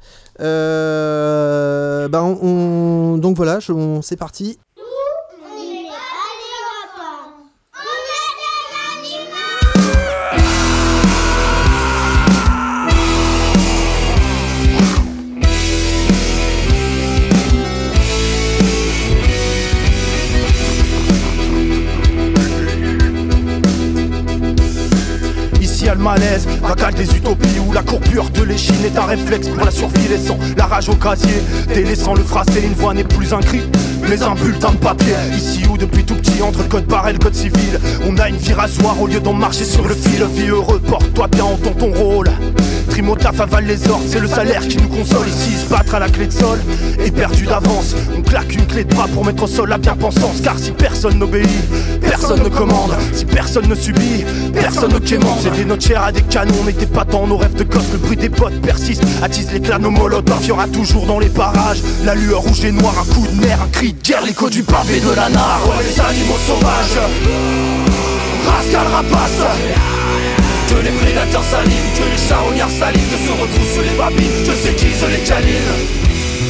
Euh, bah, on, on- donc voilà, je- on- c'est parti. On n'est pas des enfants, on est des animaux. Ici à le malaise, vagal des utopies où la courbure de l'échine est un réflexe pour la survie, laissant la rage au casier, délaissant le phrasé, une voix n'est plus un cri, mais un bulletin de papier. Ici où depuis tout petit, entre le code barre et le code civil, on a une vie rasoir au lieu d'en marcher sur le fil. Vie heureux, porte-toi bien, entends ton rôle. Primo taf avale les ordres, c'est le salaire qui nous console. Ici se battre à la clé de sol est perdu d'avance. On claque une clé de bras pour mettre au sol la bien-pensance. Car si personne n'obéit, personne ne commande. Si personne ne subit, personne ne quémande. C'était notre chair à des canons, on n'était pas dans nos rêves de gosse. Le bruit des potes persiste, attise l'éclat de nos molotovs. Y'aura toujours dans les parages la lueur rouge et noire, un coup de nerf, un cri de guerre, l'écho du pavé de la nare. Ouais, les animaux sauvages, rascal rapace. Que les prédateurs salivent, que les charognards salivent, que se retroussent les babines, que s'aiguisent les canines.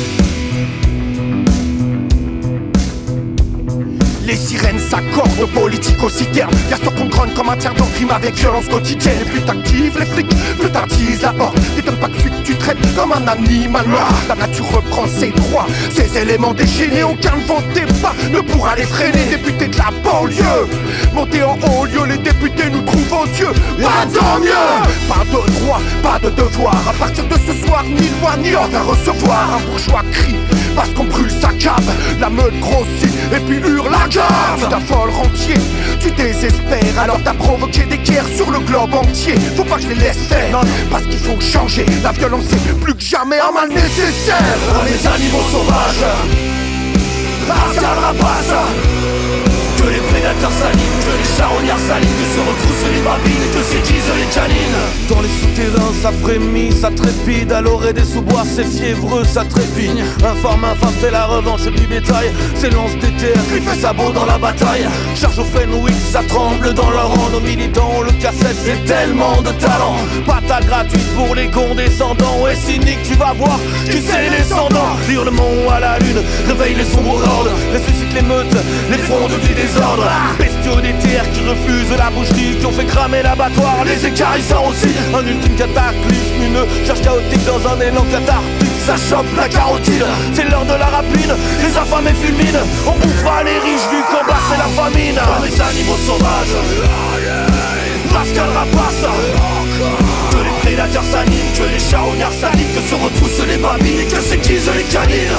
Les sirènes s'accordent aux politiques aussi ternes. Bien sûr qu'on grogne comme un tiers d'or, rime avec violence quotidienne. Et plus t'actives les flics, plus t'attises la horde. T'étonnes pas que suite tu traites comme un animal mort. La nature reprend ses droits, ses éléments déchaînés. Aucun ne vent des pas ne pourra les freiner. Députés de la banlieue, montés en haut lieu, les députés nous trouvent odieux. Pas tant mieux. Pas de droit, pas de devoir. À partir de ce soir, ni loi ni ordre à recevoir. Un bourgeois crie parce qu'on brûle sa cave. La meute grossit et puis hurle la garde. Tu t'affoles rentier, tu désespères. Alors t'as provoqué des guerres sur le globe entier. Faut pas que je les laisse faire, non, parce qu'il faut changer. La violence c'est plus que jamais un mal nécessaire. On est des animaux sauvages, rascal rapace. Que les prédateurs salivent, que les charognards salivent, que se retroussent les babines, que s'aiguisent les canines. Dans les souterrains ça frémit, ça trépide. À l'orée des sous-bois c'est fiévreux, ça trépigne. Informe, infâme, fait la revanche du bétail. S'élance des terres, griffe et sabot dans la bataille. Charge au Fenwick, ça tremble dans leur rang. Nos militants, le cassette, c'est tellement de talent. Patate gratuite pour les condescendants. Ouais cynique, tu vas voir, qui c'est les descendants. Hurlement à la lune, réveille les sombres hordes. Ressuscite les meutes, les frondes du désordre. Bestiaux des terres qui refusent la boucherie, qui ont fait cramer l'abattoir, les écarissants aussi. Un ultime cataclysme, une charge chaotique dans un élan cathartique. Ça chope la carotide, c'est l'heure de la rapine. Les affamés fulminent, on bouffera les riches vu qu'en bas c'est la famine. Par les animaux sauvages, rascal rapace. prédateurs s'animent, que les charognards s'alignent, que se retroussent les babines et que s'aiguisent les canines.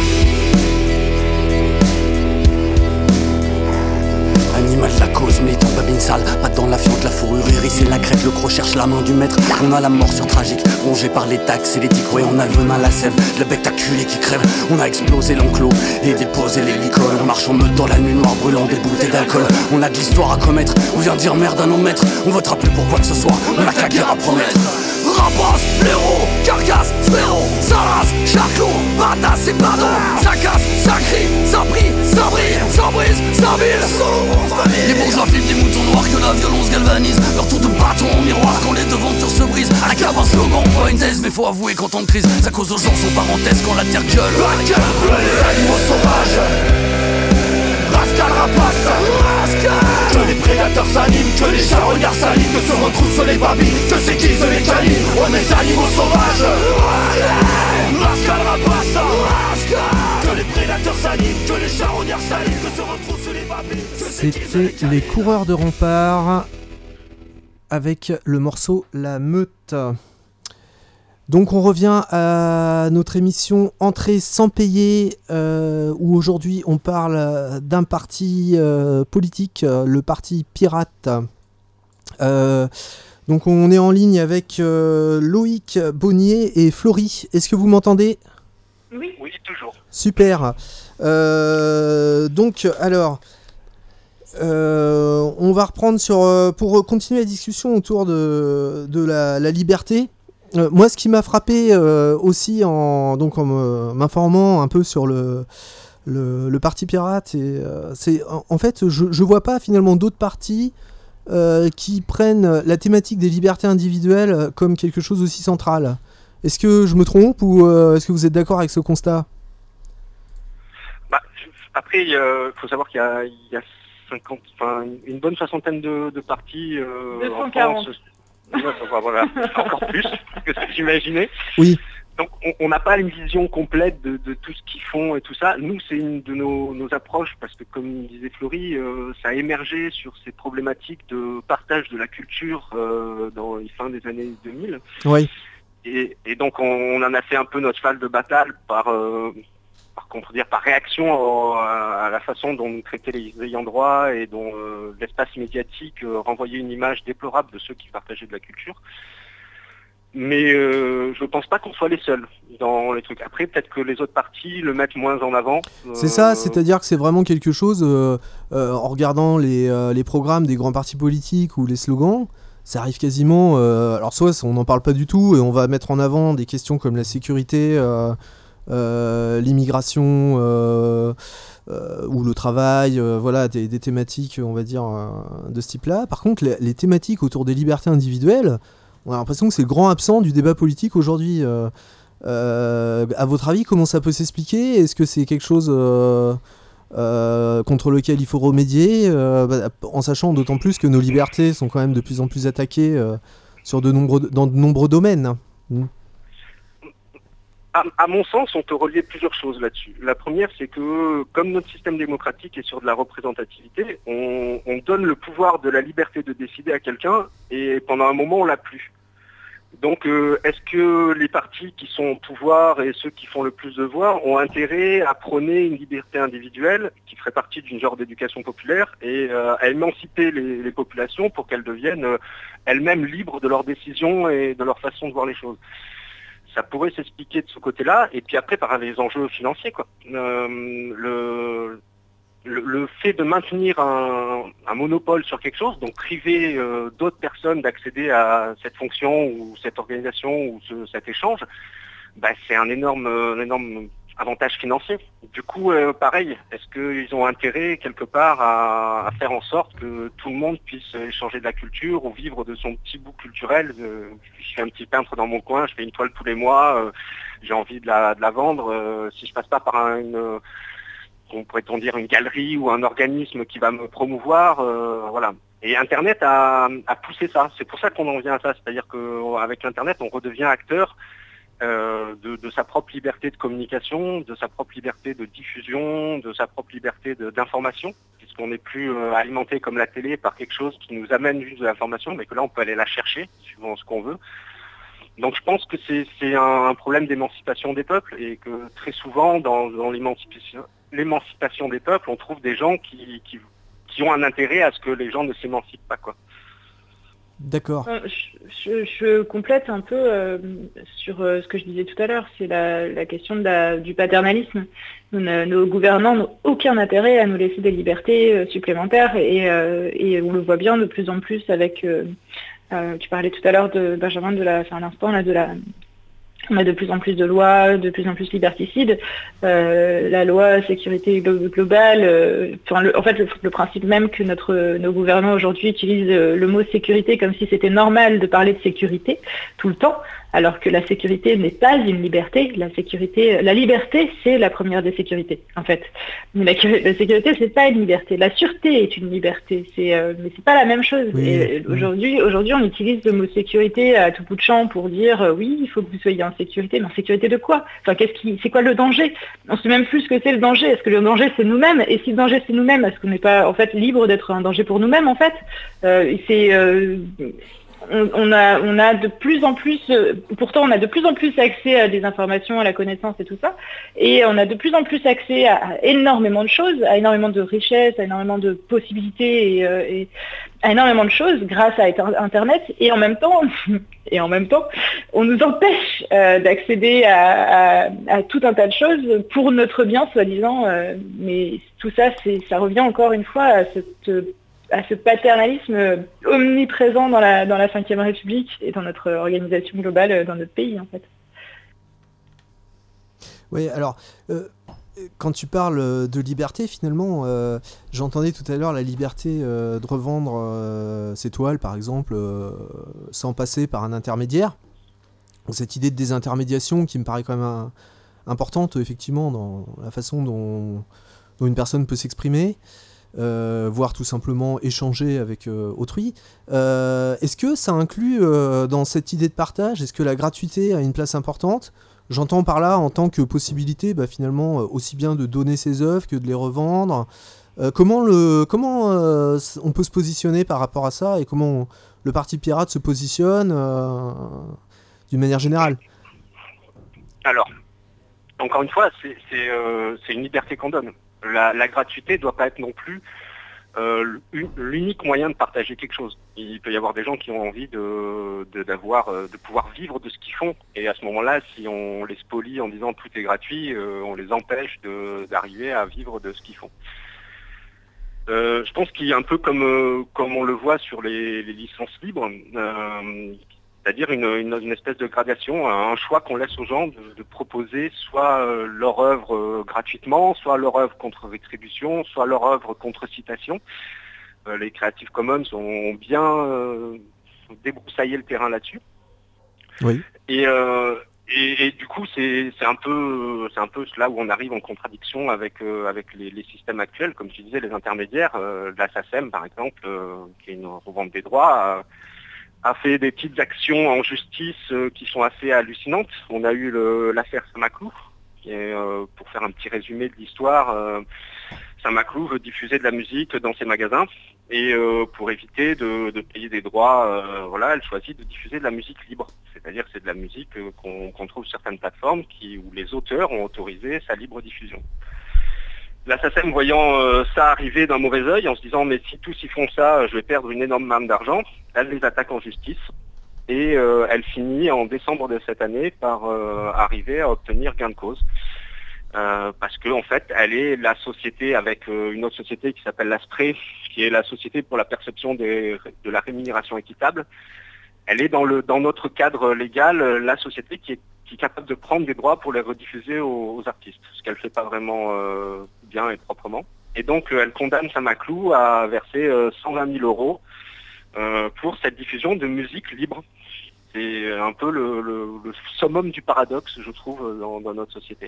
Animal de la cause, militant babine sale, pas dans la fiente, la fourrure hérissée, la crête, le croc cherche la main du maître. On a la morsure tragique, rongée par les taxes et les tiques, ouais on a le venin, la sève, le bec taculé qui crève. On a explosé l'enclos et déposé les licoles. On marche en meute dans la nuit noire, brûlant des bouteilles d'alcool. On a de l'histoire à commettre, on vient dire merde à nos maîtres. On votera plus pour quoi que ce soit, on a qu'à guerre à promettre. Rapace, blaireau, carcasse, frérot, salas, charclot, batasse et pardon. Ça casse, ça crie, ça brille, ça brille, ça brise, ça vile. Les bourgeois filment des moutons noirs que la violence galvanise. Leur tour de bâton en miroir quand les devantures se brisent. À la cave un slogan, pas une thèse mais faut avouer qu'en temps de crise ça cause aux gens son parenthèse quand la terre gueule. La gueule, les animaux sauvages, rascal rapace, rascal. Que les prédateurs s'animent, que les charognards s'alignent, que se retroussent les babines, que s'aiguisent les canines. On est animaux sauvages, rascal rapace, rascal. Que les prédateurs s'animent, que les charognards s'alignent, que se retroussent les babines. C'était les coureurs de rempart avec le morceau La Meute. Donc on revient à notre émission Entrée sans payer, euh, où aujourd'hui on parle d'un parti euh, politique, le parti Pirate. Euh, donc on est en ligne avec euh, Loïc Bonnier et Florie. Est-ce que vous m'entendez ? Oui. Oui, toujours. Super. Euh, donc alors... Euh, on va reprendre sur euh, pour continuer la discussion autour de, de la, la liberté. Euh, moi, ce qui m'a frappé euh, aussi en donc en me, m'informant un peu sur le le, le parti pirate, et, euh, c'est en, en fait je je vois pas finalement d'autres partis euh, qui prennent la thématique des libertés individuelles comme quelque chose aussi central. Est-ce que je me trompe ou euh, est-ce que vous êtes d'accord avec ce constat ? Bah, après, il euh, faut savoir qu'il y a, il y a cinquante, enfin, une bonne soixantaine de, de partis euh, deux cent quarante. En France. Voilà, encore plus que ce que j'imaginais. Oui. Donc on n'a pas une vision complète de, de tout ce qu'ils font et tout ça. Nous, c'est une de nos, nos approches, parce que comme disait Florie, euh, ça a émergé sur ces problématiques de partage de la culture euh, dans les fins des années deux mille. Oui. Et, et donc on, on en a fait un peu notre cheval de bataille par... Euh, par, comment dire, par réaction à, à la façon dont nous traitaient les ayants droit et dont euh, l'espace médiatique euh, renvoyait une image déplorable de ceux qui partageaient de la culture. Mais euh, je ne pense pas qu'on soit les seuls dans les trucs. Après, peut-être que les autres partis le mettent moins en avant. C'est euh... ça, c'est-à-dire que c'est vraiment quelque chose, euh, euh, en regardant les, euh, les programmes des grands partis politiques ou les slogans, ça arrive quasiment... Euh, alors soit on n'en parle pas du tout et on va mettre en avant des questions comme la sécurité... Euh, Euh, l'immigration euh, euh, ou le travail, euh, voilà, des, des thématiques, on va dire, euh, de ce type-là. Par contre, les, les thématiques autour des libertés individuelles, on a l'impression que c'est le grand absent du débat politique aujourd'hui. Euh, euh, à votre avis, comment ça peut s'expliquer ? Est-ce que c'est quelque chose euh, euh, contre lequel il faut remédier, euh, bah, en sachant d'autant plus que nos libertés sont quand même de plus en plus attaquées euh, sur de nombreux, dans de nombreux domaines. Mmh. À, à mon sens, on peut relier plusieurs choses là-dessus. La première, c'est que comme notre système démocratique est sur de la représentativité, on, on donne le pouvoir de la liberté de décider à quelqu'un et pendant un moment, on l'a plus. Donc, euh, est-ce que les partis qui sont au pouvoir et ceux qui font le plus de voix ont intérêt à prôner une liberté individuelle qui ferait partie d'une genre d'éducation populaire et euh, à émanciper les, les populations pour qu'elles deviennent euh, elles-mêmes libres de leurs décisions et de leur façon de voir les choses ? Ça pourrait s'expliquer de ce côté-là, et puis après par les enjeux financiers, quoi. Euh, le, le, le fait de maintenir un, un monopole sur quelque chose, donc priver euh, d'autres personnes d'accéder à cette fonction ou cette organisation ou ce, cet échange, bah, c'est un énorme, un énorme avantage financier. Du coup, euh, pareil, est-ce qu'ils ont intérêt quelque part à, à faire en sorte que tout le monde puisse échanger de la culture ou vivre de son petit bout culturel ? euh, Je suis un petit peintre dans mon coin, je fais une toile tous les mois, euh, j'ai envie de la, de la vendre. Euh, si je passe pas par un, une, on pourrait-on dire une galerie ou un organisme qui va me promouvoir, euh, voilà. Et Internet a, a poussé ça. C'est pour ça qu'on en vient à ça. C'est-à-dire qu'avec l'Internet, on redevient acteur Euh, de, de sa propre liberté de communication, de sa propre liberté de diffusion, de sa propre liberté de, d'information, puisqu'on n'est plus euh, alimenté comme la télé par quelque chose qui nous amène juste de l'information, mais que là on peut aller la chercher suivant ce qu'on veut. Donc je pense que c'est, c'est un, un problème d'émancipation des peuples et que très souvent dans, dans l'émancipation, l'émancipation des peuples, on trouve des gens qui, qui, qui ont un intérêt à ce que les gens ne s'émancipent pas, quoi. D'accord. Euh, Je, je- je complète un peu euh, sur euh, ce que je disais tout à l'heure, c'est la, la question de la- du paternalisme. Nous, ne- nos gouvernants n'ont aucun intérêt à nous laisser des libertés euh, supplémentaires et, euh, et on le voit bien de plus en plus avec, euh, euh, tu parlais tout à l'heure de Benjamin, de la, enfin à l'instant là, de la, on a de plus en plus de lois, de plus en plus liberticides. Euh, la loi sécurité glo- globale, euh, enfin, le- en fait, le, le principe même que notre, nos gouvernants aujourd'hui utilisent euh, le mot sécurité comme si c'était normal de parler de sécurité tout le temps, alors que la sécurité n'est pas une liberté. La sécurité, la liberté, c'est la première des sécurités, en fait. Mais la, la sécurité, c'est pas une liberté. La sûreté est une liberté, c'est, euh, mais c'est pas la même chose. Oui, Et oui. aujourd'hui, aujourd'hui, on utilise le mot sécurité à tout bout de champ pour dire euh, oui, il faut que vous soyez en sécurité. Mais en sécurité de quoi? Enfin, qu'est-ce qui, c'est quoi le danger? On sait même plus ce que c'est le danger. Est-ce que le danger c'est nous-mêmes? Et si le danger c'est nous-mêmes, est-ce qu'on n'est pas en fait libre d'être un danger pour nous-mêmes en fait? Euh, C'est euh, on, on a, on a de plus en plus, euh, pourtant on a de plus en plus accès à des informations, à la connaissance et tout ça, et on a de plus en plus accès à, à énormément de choses, à énormément de richesses, à énormément de possibilités et, euh, et à énormément de choses grâce à Internet, et en même temps, et en même temps, on nous empêche euh, d'accéder à, à, à tout un tas de choses pour notre bien, soi-disant, euh, mais tout ça, c'est, ça revient encore une fois à cette à ce paternalisme omniprésent dans la, dans la cinquième République et dans notre organisation globale, dans notre pays, en fait. Oui, alors, euh, quand tu parles de liberté, finalement, euh, j'entendais tout à l'heure la liberté euh, de revendre euh, ses toiles, par exemple, euh, sans passer par un intermédiaire. Cette idée de désintermédiation qui me paraît quand même un, importante, effectivement, dans la façon dont, dont une personne peut s'exprimer. Euh, voire tout simplement échanger avec euh, autrui. Euh, est-ce que ça inclut euh, dans cette idée de partage, est-ce que la gratuité a une place importante? J'entends par là en tant que possibilité bah, finalement euh, aussi bien de donner ses œuvres que de les revendre. Euh, comment le, comment euh, on peut se positionner par rapport à ça et comment on, le Parti Pirate se positionne euh, d'une manière générale? Alors, encore une fois, c'est, c'est, euh, c'est une liberté qu'on donne. La, la gratuité ne doit pas être non plus euh, l'unique moyen de partager quelque chose. Il peut y avoir des gens qui ont envie de, de, d'avoir, de pouvoir vivre de ce qu'ils font. Et à ce moment-là, si on les spolie en disant tout est gratuit, euh, on les empêche de, d'arriver à vivre de ce qu'ils font. Euh, je pense qu'il y a un peu comme, euh, comme on le voit sur les, les licences libres, euh, c'est-à-dire une, une, une espèce de gradation, un choix qu'on laisse aux gens de, de proposer soit euh, leur œuvre euh, gratuitement, soit leur œuvre contre rétribution, soit leur œuvre contre citation. Euh, les Creative Commons ont bien euh, débroussaillé le terrain là-dessus. Oui. Et, euh, et, et du coup, c'est, c'est, un peu, c'est un peu là où on arrive en contradiction avec, euh, avec les, les systèmes actuels, comme tu disais, les intermédiaires. Euh, la SACEM, par exemple, euh, qui est une revente des droits, euh, a fait des petites actions en justice euh, qui sont assez hallucinantes. On a eu le, l'affaire Saint-Maclou, qui est, euh, pour faire un petit résumé de l'histoire, euh, Saint-Maclou veut diffuser de la musique dans ses magasins et euh, pour éviter de, de payer des droits, euh, voilà, elle choisit de diffuser de la musique libre. C'est-à-dire que c'est de la musique euh, qu'on, qu'on trouve sur certaines plateformes qui, où les auteurs ont autorisé sa libre diffusion. La SACEM voyant euh, ça arriver d'un mauvais œil, en se disant mais si tous y font ça, je vais perdre une énorme manne d'argent, elle les attaque en justice et euh, elle finit en décembre de cette année par euh, arriver à obtenir gain de cause. Euh, parce que en fait, elle est la société avec euh, une autre société qui s'appelle l'ASPRE, qui est la société pour la perception des, de la rémunération équitable. Elle est dans, le, dans notre cadre légal la société qui est, qui est capable de prendre des droits pour les rediffuser aux, aux artistes, ce qu'elle ne fait pas vraiment euh, bien et proprement. Et donc euh, elle condamne Saint-Maclou à verser euh, cent vingt mille euros euh, pour cette diffusion de musique libre. C'est un peu le, le, le summum du paradoxe, je trouve, dans, dans notre société.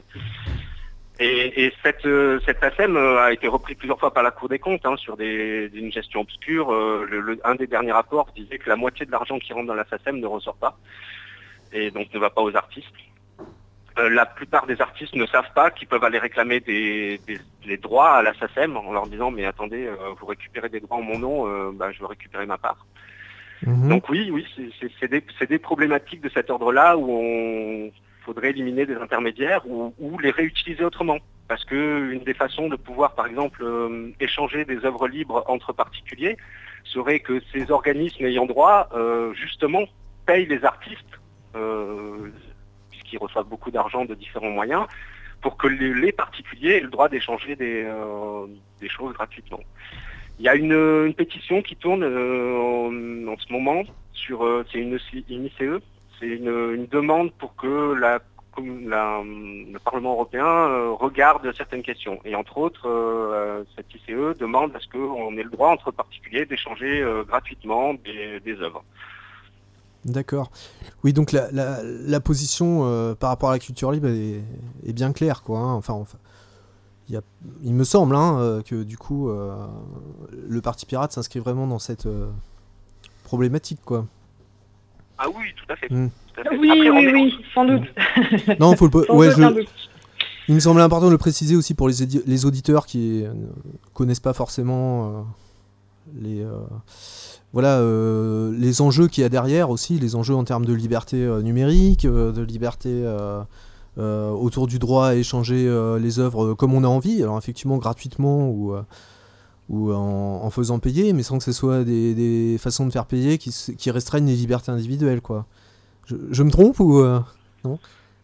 Et, et cette, euh, cette SACEM euh, a été repris plusieurs fois par la Cour des comptes hein, sur des, une gestion obscure. Euh, le, le, un des derniers rapports disait que la moitié de l'argent qui rentre dans la SACEM ne ressort pas et donc ne va pas aux artistes. Euh, la plupart des artistes ne savent pas qu'ils peuvent aller réclamer des, des, des droits à la SACEM en leur disant mais attendez, euh, vous récupérez des droits en mon nom, euh, bah, je veux récupérer ma part. Mmh. Donc oui, oui, c'est, c'est, c'est, des, c'est des problématiques de cet ordre-là où on faudrait éliminer des intermédiaires ou, ou les réutiliser autrement. Parce qu'une des façons de pouvoir, par exemple, euh, échanger des œuvres libres entre particuliers serait que ces organismes ayant droit, euh, justement, payent les artistes, euh, puisqu'ils reçoivent beaucoup d'argent de différents moyens, pour que les, les particuliers aient le droit d'échanger des, euh, des choses gratuitement. Il y a une, une pétition qui tourne euh, en, en ce moment, sur, euh, c'est une, une I C E, c'est une, une demande pour que la, la, le Parlement européen euh, regarde certaines questions. Et entre autres, euh, cette I C E demande à ce qu'on ait le droit entre particuliers d'échanger euh, gratuitement des, des œuvres. D'accord. Oui, donc la, la, la position euh, par rapport à la culture libre est, est bien claire, quoi. Hein. Enfin, enfin il, y a, il me semble hein, euh, que du coup, euh, le Parti Pirate s'inscrit vraiment dans cette euh, problématique, quoi. Ah oui, tout à fait. Mmh. Tout à fait. Oui, Après, oui, est... oui, sans doute. Non, faut le... sans ouais, doute, je... doute. Il me semblait important de le préciser aussi pour les, édi... les auditeurs qui ne connaissent pas forcément euh, les... Euh... Voilà, euh, les enjeux qu'il y a derrière aussi, les enjeux en termes de liberté euh, numérique, euh, de liberté euh, euh, autour du droit à échanger euh, les œuvres comme on a envie, alors effectivement gratuitement ou, euh, ou en, en faisant payer, mais sans que ce soit des, des façons de faire payer qui, qui restreignent les libertés individuelles, quoi. Je, je me trompe ou euh, non ?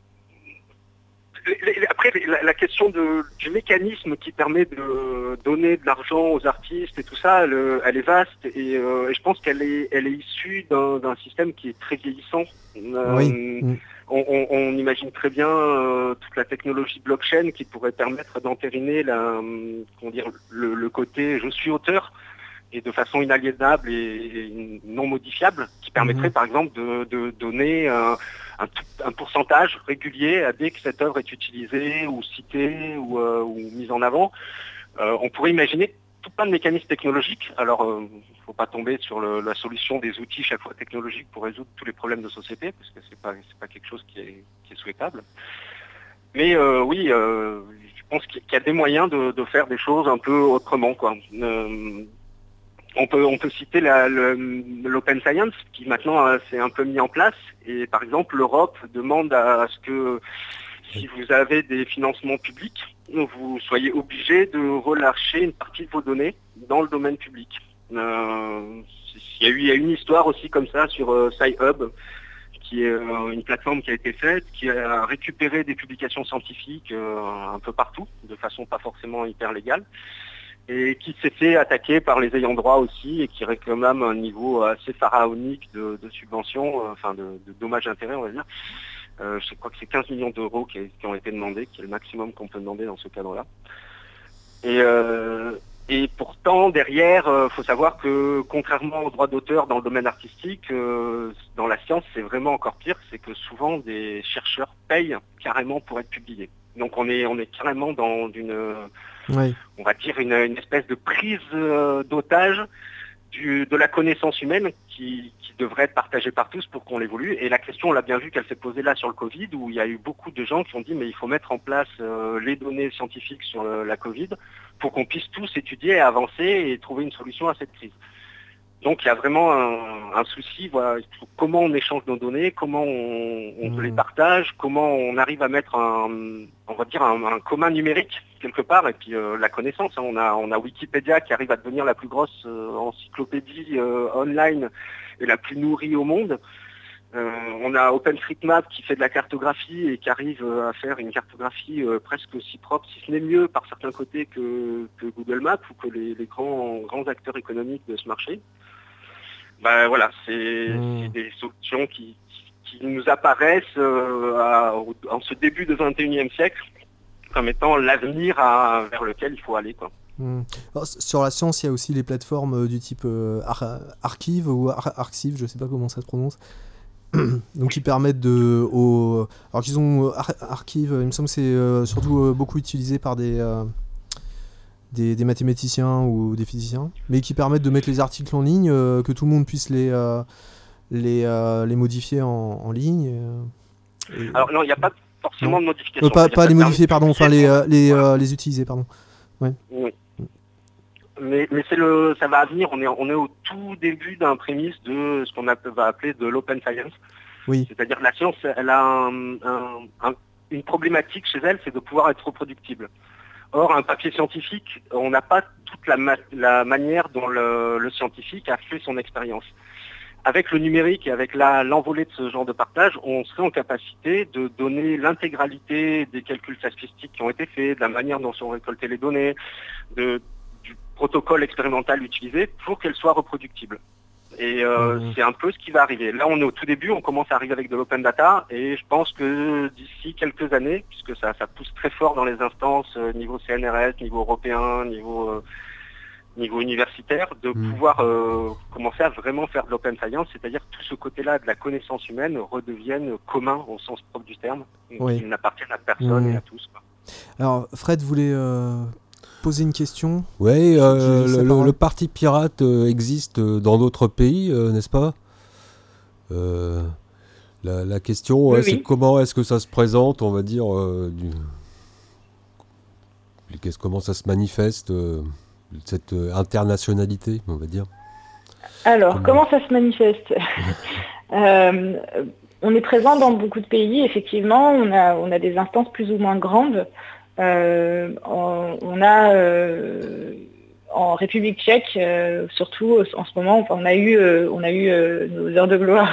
Après, la, la question de, du mécanisme qui permet de donner de l'argent aux artistes et tout ça, elle, elle est vaste et, euh, et je pense qu'elle est, elle est issue d'un, d'un système qui est très vieillissant. Euh, oui. Mmh. on, on, on imagine très bien euh, toute la technologie blockchain qui pourrait permettre d'entériner la, comment dire, le, le côté « je suis auteur » et de façon inaliénable et, et non modifiable, qui permettrait mmh. par exemple de, de donner euh, un, un pourcentage régulier dès que cette œuvre est utilisée ou citée ou, euh, ou mise en avant. Euh, on pourrait imaginer tout plein de mécanismes technologiques. Alors, il euh, ne faut pas tomber sur le, la solution des outils chaque fois technologiques pour résoudre tous les problèmes de société, parce que c'est pas, c'est pas quelque chose qui est, qui est souhaitable. Mais euh, oui, euh, je pense qu'il y a des moyens de, de faire des choses un peu autrement, quoi. Euh, On peut, on peut citer la, le, l'Open Science qui maintenant euh, s'est un peu mis en place et par exemple l'Europe demande à, à ce que si vous avez des financements publics, vous soyez obligé de relâcher une partie de vos données dans le domaine public. Euh, il y a eu il y a une histoire aussi comme ça sur euh, SciHub qui est euh, une plateforme qui a été faite, qui a récupéré des publications scientifiques euh, un peu partout de façon pas forcément hyper légale. Et qui s'est fait attaquer par les ayants droit aussi et qui réclame un niveau assez pharaonique de, de subventions, euh, enfin de, de dommages d'intérêt on va dire. Euh, je crois que c'est quinze millions d'euros qui, qui ont été demandés, qui est le maximum qu'on peut demander dans ce cadre-là. Et, euh, et pourtant derrière, il euh, faut savoir que contrairement aux droits d'auteur dans le domaine artistique, euh, dans la science c'est vraiment encore pire, c'est que souvent des chercheurs payent carrément pour être publiés. Donc on est, on est carrément dans une... Oui. On va dire une, une espèce de prise euh, d'otage du, de la connaissance humaine qui, qui devrait être partagée par tous pour qu'on l'évolue. Et la question, on l'a bien vu qu'elle s'est posée là sur le Covid, où il y a eu beaucoup de gens qui ont dit mais il faut mettre en place euh, les données scientifiques sur le, la Covid pour qu'on puisse tous étudier, avancer et trouver une solution à cette crise. Donc il y a vraiment un, un souci, voilà, comment on échange nos données, comment on, on mmh. les partage, comment on arrive à mettre un, on va dire un, un commun numérique quelque part, et puis euh, la connaissance. Hein, on a, on a Wikipédia qui arrive à devenir la plus grosse euh, encyclopédie euh, online et la plus nourrie au monde. Euh, on a OpenStreetMap qui fait de la cartographie et qui arrive euh, à faire une cartographie euh, presque aussi propre, si ce n'est mieux par certains côtés que, que Google Maps ou que les, les grands, grands acteurs économiques de ce marché. Ben voilà, c'est, mmh. c'est des solutions qui, qui nous apparaissent euh, à, en ce début du vingt et unième siècle comme étant l'avenir à, vers lequel il faut aller, quoi. Mmh. Alors, sur la science, il y a aussi les plateformes du type euh, Ar- Archive ou Ar- Arxiv, je ne sais pas comment ça se prononce. Donc qui permettent de... Au, alors qu'ils ont Ar- Archive, il me semble que c'est euh, surtout euh, beaucoup utilisé par des... Euh, Des, des mathématiciens ou des physiciens, mais qui permettent de mettre les articles en ligne, euh, que tout le monde puisse les, euh, les, euh, les modifier en, en ligne. Euh, et... Alors non, il n'y a pas forcément non. de modification. Euh, pas pas les modifier, pardon, enfin les, euh, les, voilà. euh, les utiliser, pardon. Ouais. Oui. mais, mais c'est le, ça va venir. On est, on est au tout début d'un prémisse de ce qu'on a, va appeler de l'open science. Oui. C'est-à-dire que la science, elle a un, un, un, une problématique chez elle, c'est de pouvoir être reproductible. Or, un papier scientifique, on n'a pas toute la, ma- la manière dont le, le scientifique a fait son expérience. Avec le numérique et avec la, l'envolée de ce genre de partage, on serait en capacité de donner l'intégralité des calculs statistiques qui ont été faits, de la manière dont sont récoltées les données, de, du protocole expérimental utilisé pour qu'elles soient reproductibles. Et euh, mmh. c'est un peu ce qui va arriver. Là, on est au tout début, on commence à arriver avec de l'open data, et je pense que d'ici quelques années, puisque ça, ça pousse très fort dans les instances, euh, niveau C N R S, niveau européen, niveau, euh, niveau universitaire, de mmh. pouvoir euh, commencer à vraiment faire de l'open science, c'est-à-dire que tout ce côté-là de la connaissance humaine redevienne commun au sens propre du terme, oui. qu'il n'appartienne à personne mmh. et à tous, quoi. Alors, Fred voulait... Euh... poser une question. Oui, euh, le, le, le parti pirate euh, existe dans d'autres pays, euh, n'est-ce pas euh, la, la question, oui, ouais, oui. c'est comment est-ce que ça se présente, on va dire, euh, du... comment ça se manifeste, euh, cette euh, internationalité, on va dire. Alors, comment, comment ça se manifeste euh, On est présent dans beaucoup de pays, effectivement, on a, on a des instances plus ou moins grandes. Euh, on, on a euh, en République tchèque, euh, surtout en ce moment, enfin, on a eu, euh, on a eu euh, nos heures de gloire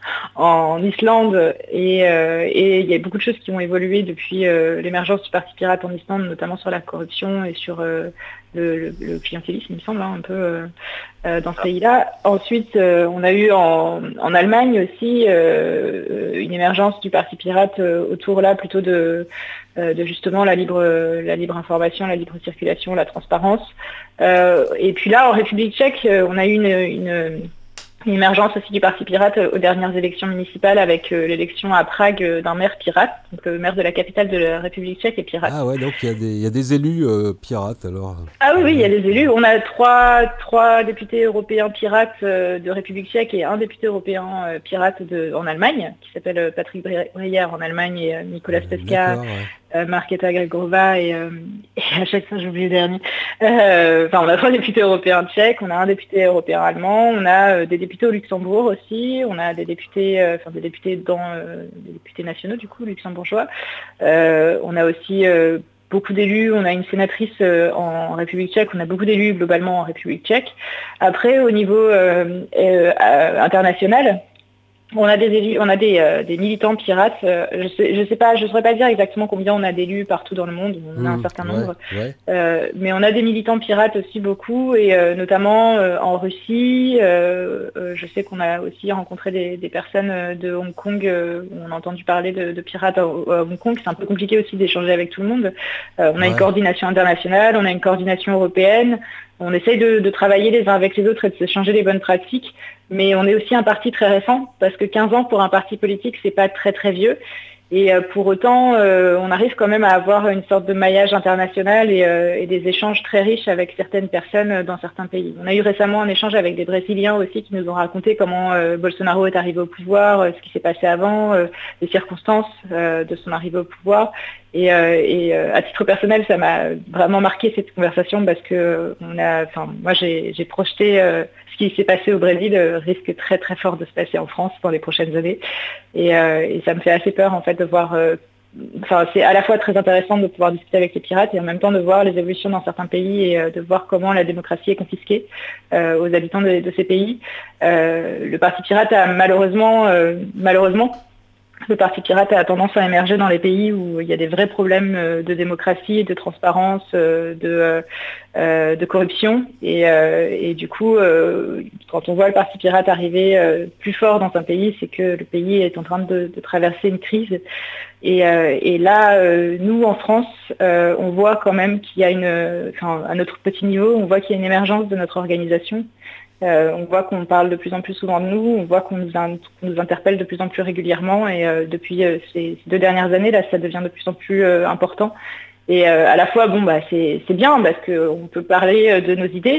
en Islande et, euh, et il y a beaucoup de choses qui ont évolué depuis euh, l'émergence du Parti pirate en Islande, notamment sur la corruption et sur euh, le, le, le clientélisme, il me semble, hein, un peu euh, euh, dans ce pays-là. Ensuite, euh, on a eu en, en Allemagne aussi euh, une émergence du Parti pirate euh, autour là plutôt de de justement la libre, la libre information, la libre circulation, la transparence. Euh, et puis là, en République tchèque, on a eu une, une, une émergence aussi du Parti pirate aux dernières élections municipales avec euh, l'élection à Prague d'un maire pirate. Donc le maire de la capitale de la République tchèque est pirate. Ah ouais, donc il y, y a des élus euh, pirates alors. Ah oui, oui, il y a des élus. On a trois, trois députés européens pirates euh, de République tchèque et un député européen euh, pirate de, en Allemagne, qui s'appelle euh, Patrick Breyer en Allemagne et euh, Nicolas Peska. Ouais. Euh, Markéta Grgova et, euh, et à chaque fois j'oublie le dernier. Euh, enfin, on a trois députés européens tchèques, on a un député européen allemand, on a euh, des députés au Luxembourg aussi, on a des députés, euh, enfin des députés dans euh, des députés nationaux du coup luxembourgeois. Euh, on a aussi euh, beaucoup d'élus, on a une sénatrice euh, en République tchèque, on a beaucoup d'élus globalement en République tchèque. Après, au niveau euh, euh, euh, international. On a des élus, on a des, euh, des militants pirates. Euh, je sais, je sais pas, je saurais pas dire exactement combien on a d'élus partout dans le monde. On mmh, a un certain ouais, nombre, ouais. Euh, mais on a des militants pirates aussi beaucoup, et euh, notamment euh, en Russie. Euh, euh, je sais qu'on a aussi rencontré des, des personnes de Hong Kong. Euh, on a entendu parler de, de pirates à, à Hong Kong. C'est un peu compliqué aussi d'échanger avec tout le monde. Euh, on a ouais. une coordination internationale, on a une coordination européenne. On essaye de, de travailler les uns avec les autres et de s'échanger les bonnes pratiques, mais on est aussi un parti très récent, parce que quinze ans pour un parti politique, c'est pas très très vieux. Et euh, pour autant, euh, on arrive quand même à avoir une sorte de maillage international et, euh, et des échanges très riches avec certaines personnes dans certains pays. On a eu récemment un échange avec des Brésiliens aussi qui nous ont raconté comment euh, Bolsonaro est arrivé au pouvoir, euh, ce qui s'est passé avant, euh, les circonstances euh, de son arrivée au pouvoir. Et, euh, et euh, à titre personnel, ça m'a vraiment marqué cette conversation parce que on a, enfin, moi j'ai, j'ai projeté euh, ce qui s'est passé au Brésil euh, risque très très fort de se passer en France dans les prochaines années. Et, euh, et ça me fait assez peur en fait de voir. Euh, enfin, c'est à la fois très intéressant de pouvoir discuter avec les pirates et en même temps de voir les évolutions dans certains pays et euh, de voir comment la démocratie est confisquée euh, aux habitants de, de ces pays. Euh, le Parti pirate a malheureusement, euh, malheureusement. Le Parti pirate a tendance à émerger dans les pays où il y a des vrais problèmes de démocratie, de transparence, de, euh, de corruption. Et, euh, et du coup, euh, quand on voit le Parti pirate arriver euh, plus fort dans un pays, c'est que le pays est en train de, de traverser une crise. Et, euh, et là, euh, nous, en France, euh, on voit quand même qu'il y a une, enfin, à notre petit niveau, on voit qu'il y a une émergence de notre organisation. Euh, on voit qu'on parle de plus en plus souvent de nous, on voit qu'on nous, in- qu'on nous interpelle de plus en plus régulièrement et euh, depuis euh, ces, ces deux dernières années, là, ça devient de plus en plus euh, important. Et euh, à la fois, bon, bah, c'est, c'est bien parce qu'on peut parler de nos idées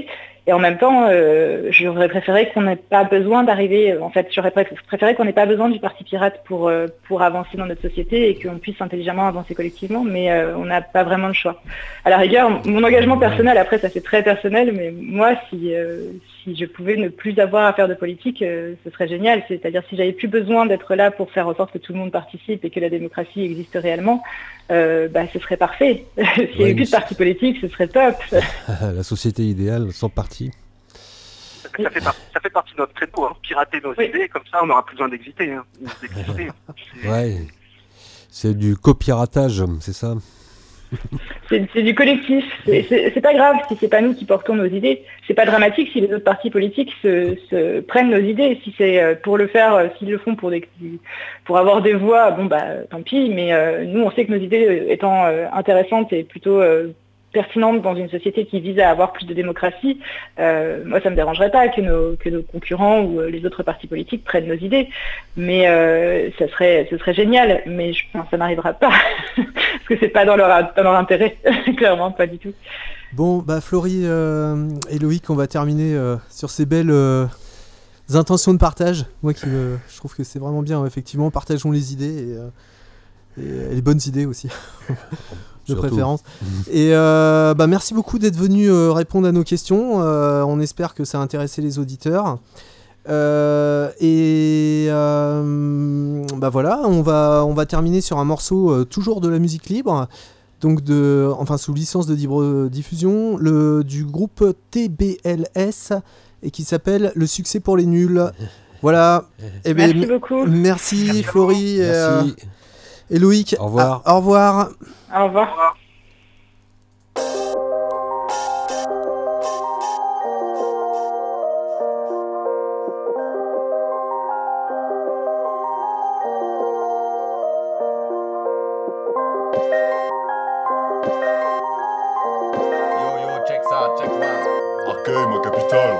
Et en même temps, euh, j'aurais préféré qu'on n'ait pas besoin d'arriver, en fait, j'aurais préféré qu'on n'ait pas besoin du Parti Pirate pour, euh, pour avancer dans notre société et qu'on puisse intelligemment avancer collectivement, mais euh, on n'a pas vraiment le choix. À la rigueur, mon engagement personnel, après, ça c'est très personnel, mais moi, si, euh, si je pouvais ne plus avoir à faire de politique, euh, ce serait génial. C'est-à-dire si j'avais plus besoin d'être là pour faire en sorte que tout le monde participe et que la démocratie existe réellement, euh, bah, ce serait parfait. S'il n'y avait plus de parti politique, ce serait top. La société idéale sans parti. Ça fait, par- ça fait partie de notre credo, hein. Pirater nos Oui. idées, comme ça on n'aura plus besoin d'exister. Hein. d'exister. C'est- Ouais. C'est du copiratage, c'est ça? C'est, c'est du collectif. C'est, c'est, c'est pas grave si c'est pas nous qui portons nos idées. C'est pas dramatique si les autres partis politiques se, se prennent nos idées. Si c'est euh, pour le faire, euh, s'ils le font pour des, pour avoir des voix, bon bah tant pis. Mais euh, nous, on sait que nos idées euh, étant euh, intéressantes et plutôt euh, pertinente dans une société qui vise à avoir plus de démocratie, euh, moi ça me dérangerait pas que nos, que nos concurrents ou euh, les autres partis politiques prennent nos idées, mais euh, ça serait, ce serait génial, mais je, enfin, ça n'arrivera pas, parce que c'est pas dans leur, dans leur intérêt, clairement pas du tout. Bon, bah Florie euh, et Loïc, on va terminer euh, sur ces belles euh, intentions de partage. Moi qui me, je trouve que c'est vraiment bien, effectivement, partageons les idées et, euh, et, et les bonnes idées aussi. De Surtout. préférence. Et euh, bah merci beaucoup d'être venu euh, répondre à nos questions. Euh, on espère que ça a intéressé les auditeurs. Euh, et euh, bah voilà, on va on va terminer sur un morceau euh, toujours de la musique libre, donc de enfin sous licence de libre diffusion, le du groupe T B L S et qui s'appelle Le succès pour les nuls. Voilà. Et ben, Merci beaucoup. Merci, merci Florie. Merci. Et, euh, et Loïc. Au revoir. Ah, au revoir. Au revoir. Yo yo, check ça, check one. Ok, ma capitale.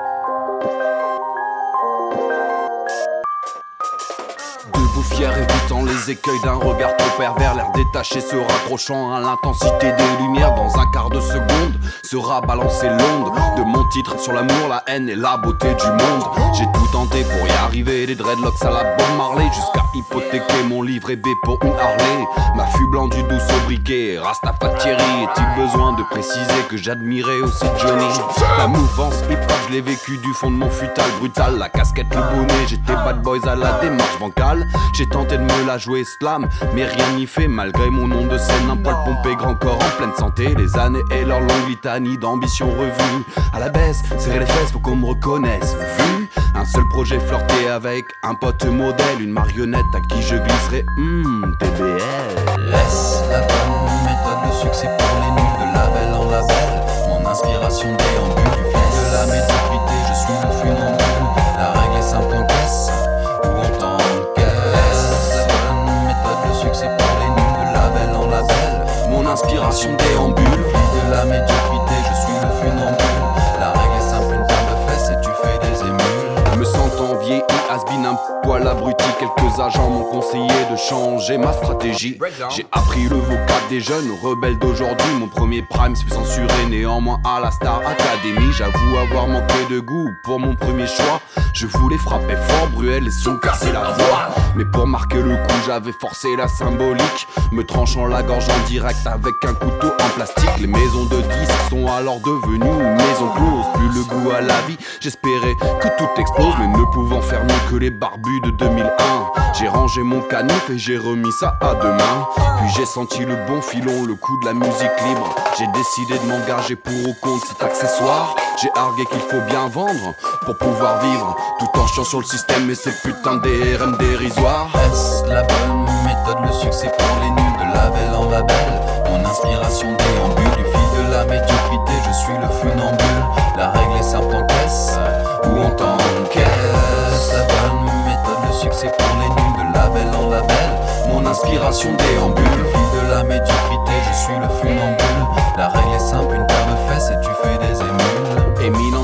Debout fier, évitant les écueils d'un regard trop pervers, l'air détaché se raccrochant à l'intensité des lumières. Dans un quart de seconde sera balancée l'onde de mon titre sur l'amour, la haine et la beauté du monde. J'ai tout tenté pour y arriver, des dreadlocks à la Bob Marley, jusqu'à hypothéquer mon livret B pour une Harley. M'affublant du doux sobriquet Rastafari, est-il besoin de préciser que j'admirais aussi Johnny? La mouvance hip-hop, je l'ai vécu du fond de mon futal brutal. La casquette, le bonnet, j'étais bad boys à la démarche bancale. J'ai tenté de me la jouer slam, mais rien n'y fait malgré mon nom de scène. Un poil pompé, grand corps en pleine santé. Les années et leur longue litanie d'ambition revue. À la baisse, serrer les fesses, faut qu'on me reconnaisse. Vu un seul projet flirté avec un pote modèle, une marionnette à qui je glisserai hmm, T B L. Laisse la bonne méthode, le succès pour les nuls, de label en label. Mon inspiration déambule du fil de la médiocrité, je suis le funambule. La règle est simple en caisse, ou on t'encaisse. La bonne méthode, le succès pour les nuls, de label en label. Mon inspiration déambule. Fil de la médiocrité, je suis le funambule. La règle est simple, une paire de fesses et tu fais des émules. Me sentant vieilli, has-been un poil abruti, quelques agents m'ont conseillé de changer ma stratégie. J'ai appris le vocable des jeunes rebelles d'aujourd'hui. Mon premier prime se fait censurer néanmoins à la Star Academy. J'avoue avoir manqué de goût pour mon premier choix. Je voulais frapper fort, Bruel et son casser la voix. Mais pour marquer le coup, j'avais forcé la symbolique, me tranchant la gorge en direct avec un couteau en plastique. Les maisons de disques sont alors devenues une maison close. Plus le goût à la vie, j'espérais que tout explose, mais ne pouvant faire mieux que les barbus de deux mille un. J'ai rangé mon canif et j'ai remis ça à demain. Puis j'ai senti le bon filon, le coup de la musique libre. J'ai décidé de m'engager pour ou contre cet accessoire. J'ai argué qu'il faut bien vendre pour pouvoir vivre, tout en chiant sur le système et ses putains de D R M dérisoires. Est-ce la bonne méthode, le succès pour les nuls, de label en label. Mon inspiration déambule du fil de la médiocrité, je suis le funambule. La règle est simple en caisse, ou on t'encaisse. La bonne méthode, le succès pour les nuls, de label en label. Mon inspiration déambule. Du fil de la médiocrité, je suis le funambule. La règle est simple, une paire de fesses et tu fais des émules. Éminent téléchargement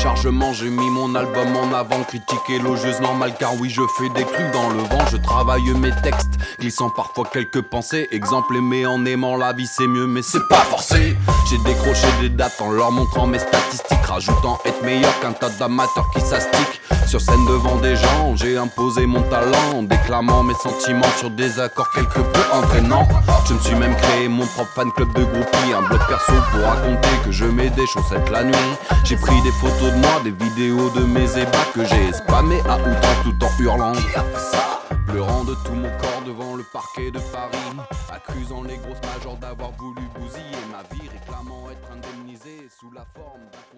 chargement, j'ai mis mon album en avant. Critique élogieuse normale car oui je fais des crues dans le vent. Je travaille mes textes, glissant parfois quelques pensées. Exemple aimé en aimant la vie c'est mieux mais c'est pas forcé. J'ai décroché des dates en leur montrant mes statistiques, rajoutant être meilleur qu'un tas d'amateurs qui s'astiquent. Sur scène devant des gens, j'ai imposé mon talent, déclamant mes sentiments sur des accords quelque peu entraînants. Je me suis même créé mon propre fan club de groupies, un blog perso pour raconter que je mets des chaussettes la nuit. J'ai pris des photos de moi, des vidéos de mes ébats que j'ai spammé à outrance tout en hurlant, pleurant de tout mon corps devant le parquet de Paris, accusant les grosses majors d'avoir voulu bousiller ma vie, réclamant être indemnisé sous la forme d'un